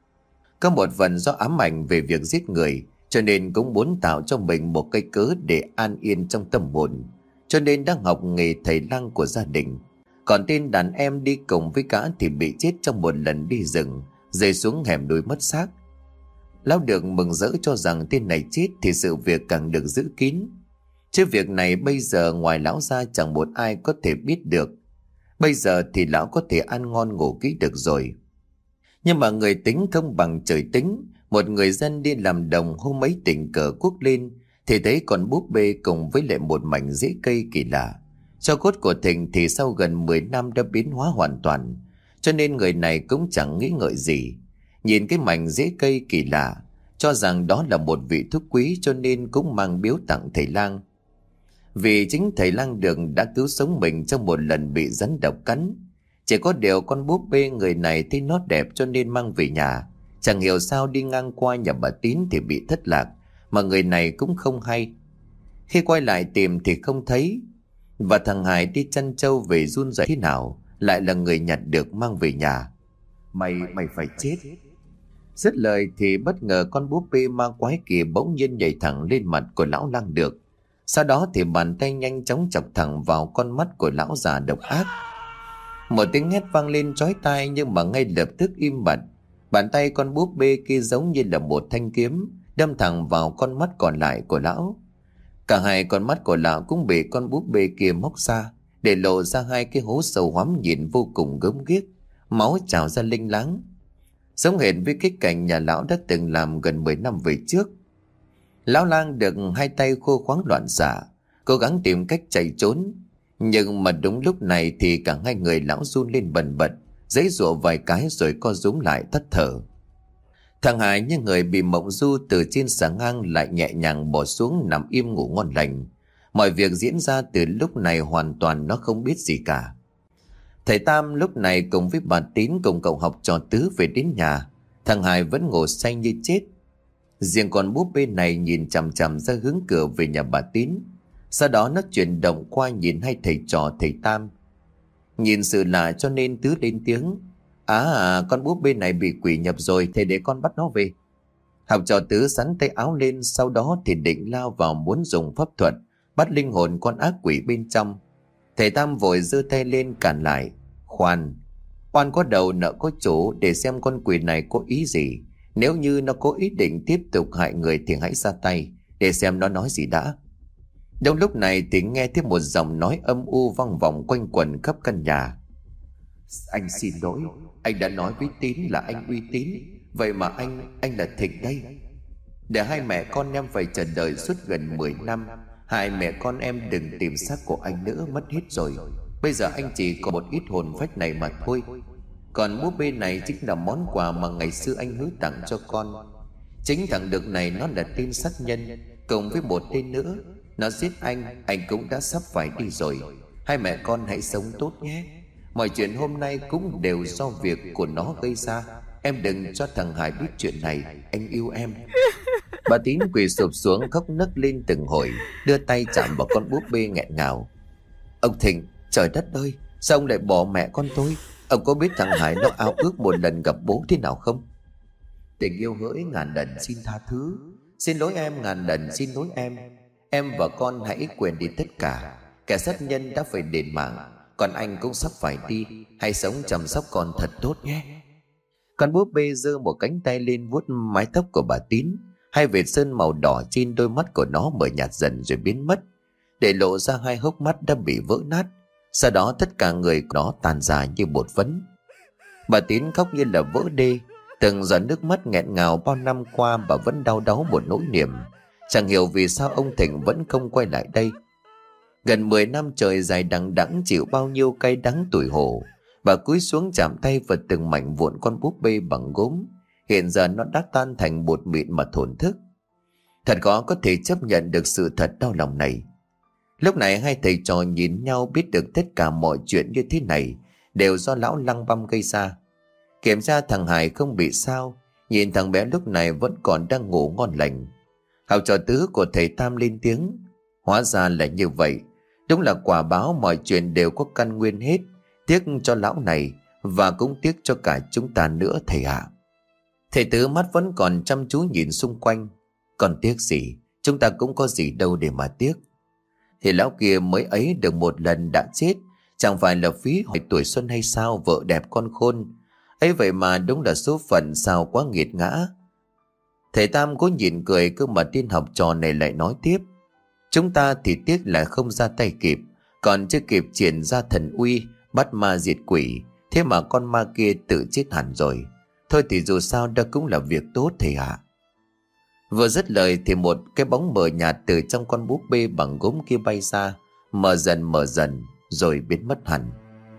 S1: Có một phần do ám ảnh về việc giết người, cho nên cũng muốn tạo cho mình một cái cớ để an yên trong tâm hồn, cho nên đang học nghề thầy lang của gia đình. Còn tên đàn em đi cùng với gã thì bị chết trong một lần đi rừng, rơi xuống hẻm đuôi mất xác. Lão Được mừng rỡ cho rằng tên này chết thì sự việc càng được giữ kín. Chứ việc này bây giờ ngoài lão ra chẳng một ai có thể biết được. Bây giờ thì lão có thể ăn ngon ngủ kỹ được rồi. Nhưng mà người tính không bằng trời tính. Một người dân đi làm đồng hôm ấy tình cờ cuốc lên thì thấy con búp bê cùng với lại một mảnh rễ cây kỳ lạ. Tro cốt của Thịnh thì sau gần mười năm đã biến hóa hoàn toàn, cho nên người này cũng chẳng nghĩ ngợi gì. Nhìn cái mảnh rễ cây kỳ lạ, cho rằng đó là một vị thuốc quý, cho nên cũng mang biếu tặng thầy lang. Vì chính thầy Lang Được đã cứu sống mình trong một lần bị rắn độc cắn. Chỉ có điều con búp bê người này thấy nó đẹp cho nên mang về nhà. Chẳng hiểu sao đi ngang qua nhà bà Tín thì bị thất lạc, mà người này cũng không hay. Khi quay lại tìm thì không thấy. Và thằng Hải đi chăn trâu về run rẩy thế nào lại là người nhặt được mang về nhà. Mày, mày phải chết. Dứt lời thì bất ngờ con búp bê ma quái kia bỗng nhiên nhảy thẳng lên mặt của lão Lang Được. Sau đó thì bàn tay nhanh chóng chọc thẳng vào con mắt của lão già độc ác. Một tiếng hét vang lên chói tai, nhưng mà ngay lập tức im bặt. Bàn tay con búp bê kia giống như là một thanh kiếm đâm thẳng vào con mắt còn lại của lão. Cả hai con mắt của lão cũng bị con búp bê kia móc ra, để lộ ra hai cái hố sâu hoắm nhìn vô cùng gớm ghiếc, máu trào ra linh láng, giống hệt với cái cảnh nhà lão đã từng làm gần mười năm về trước. Lão Lang Được hai tay khô khoáng loạn xạ, cố gắng tìm cách chạy trốn. Nhưng mà đúng lúc này thì cả hai người lão run lên bần bật, giãy giụa vài cái rồi co rúm lại tắt thở. Thằng Hải như người bị mộng du từ trên xà ngang lại nhẹ nhàng bỏ xuống nằm im ngủ ngon lành. Mọi việc diễn ra từ lúc này hoàn toàn nó không biết gì cả. Thầy Tam lúc này cùng với bà Tín cùng cậu học trò Tứ về đến nhà. Thằng Hải vẫn ngủ say như chết. Riêng con búp bê này nhìn chằm chằm ra hướng cửa về nhà bà Tín. Sau đó nó chuyển động qua nhìn hai thầy trò thầy Tam. Nhìn sự lạ cho nên Tứ lên tiếng: À, à con búp bê này bị quỷ nhập rồi, thầy để con bắt nó về. Học trò Tứ sắn tay áo lên, sau đó thì định lao vào muốn dùng pháp thuật bắt linh hồn con ác quỷ bên trong. Thầy Tam vội giơ tay lên cản lại: Khoan, oan có đầu nợ có chủ, để xem con quỷ này có ý gì. Nếu như nó có ý định tiếp tục hại người thì hãy ra tay, để xem nó nói gì đã. Đúng lúc này thì nghe thấy một giọng nói âm u vang vọng quanh quẩn khắp căn nhà. Anh xin lỗi, anh đã nói với Tín là anh uy tín, vậy mà anh, anh là Thịnh đây. Để hai mẹ con em phải chờ đợi suốt gần mười năm. Hai mẹ con em đừng tìm xác của anh nữa, mất hết rồi. Bây giờ anh chỉ có một ít hồn phách này mà thôi. Còn búp bê này chính là món quà mà ngày xưa anh hứa tặng cho con. Chính thằng Đực này nó là tên sát nhân, cùng với một tên nữa. Nó giết anh, anh cũng đã sắp phải đi rồi. Hai mẹ con hãy sống tốt nhé. Mọi chuyện hôm nay cũng đều do việc của nó gây ra. Em đừng cho thằng Hải biết chuyện này, anh yêu em. Bà Tín quỳ sụp xuống khóc nấc lên từng hồi, đưa tay chạm vào con búp bê nghẹn ngào. Ông Thịnh, trời đất ơi, sao ông lại bỏ mẹ con tôi? Ông có biết thằng Hải nó ao ước một lần gặp bố thế nào không? Tình yêu hỡi ngàn lần xin tha thứ. Xin lỗi em ngàn lần xin lỗi em. Em và con hãy quên đi tất cả. Kẻ sát nhân đã phải đền mạng, còn anh cũng sắp phải đi. Hãy sống chăm sóc con thật tốt nhé. Con búp bê giơ một cánh tay lên vuốt mái tóc của bà Tín. Hai vệt sơn màu đỏ trên đôi mắt của nó mờ nhạt dần rồi biến mất, để lộ ra hai hốc mắt đã bị vỡ nát. Sau đó tất cả người nó tan ra như bột phấn. Bà Tín khóc như là vỡ đê. Từng giọt nước mắt nghẹn ngào bao năm qua bà vẫn đau đáu một nỗi niềm. Chẳng hiểu vì sao ông Thịnh vẫn không quay lại đây. Gần mười năm trời dài đằng đẵng chịu bao nhiêu cay đắng tủi hổ. Bà cúi xuống chạm tay vào từng mảnh vụn con búp bê bằng gốm. Hiện giờ nó đã tan thành bột mịn mà thổn thức. Thật khó có thể chấp nhận được sự thật đau lòng này. Lúc này hai thầy trò nhìn nhau, biết được tất cả mọi chuyện như thế này đều do lão Lăng Băm gây ra. Kiểm tra thằng Hải không bị sao, nhìn thằng bé lúc này vẫn còn đang ngủ ngon lành. Học trò tứ của thầy Tam lên tiếng. Hóa ra là như vậy. Đúng là quả báo mọi chuyện đều có căn nguyên hết. Tiếc cho lão này, và cũng tiếc cho cả chúng ta nữa thầy ạ. À. Thầy Tứ mắt vẫn còn chăm chú nhìn xung quanh. Còn tiếc gì, chúng ta cũng có gì đâu để mà tiếc. Thì lão kia mới ấy được một lần đã chết, chẳng phải là phí hồi tuổi xuân hay sao, vợ đẹp con khôn. Ấy vậy mà đúng là số phận sao quá nghiệt ngã. Thầy Tam cố nhìn cười, cơ mà tin học trò này lại nói tiếp. Chúng ta thì tiếc là không ra tay kịp, còn chưa kịp triển ra thần uy, bắt ma diệt quỷ, thế mà con ma kia tự chết hẳn rồi. Thôi thì dù sao đó cũng là việc tốt thầy ạ. À. Vừa dứt lời thì một cái bóng mờ nhạt từ trong con búp bê bằng gốm kia bay ra, mờ dần mờ dần rồi biến mất hẳn.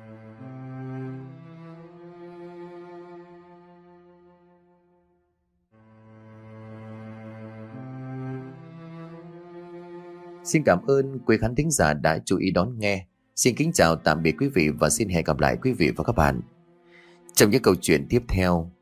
S1: Xin cảm ơn quý khán thính giả đã chú ý đón nghe. Xin kính chào tạm biệt quý vị và xin hẹn gặp lại quý vị và các bạn trong những câu chuyện tiếp theo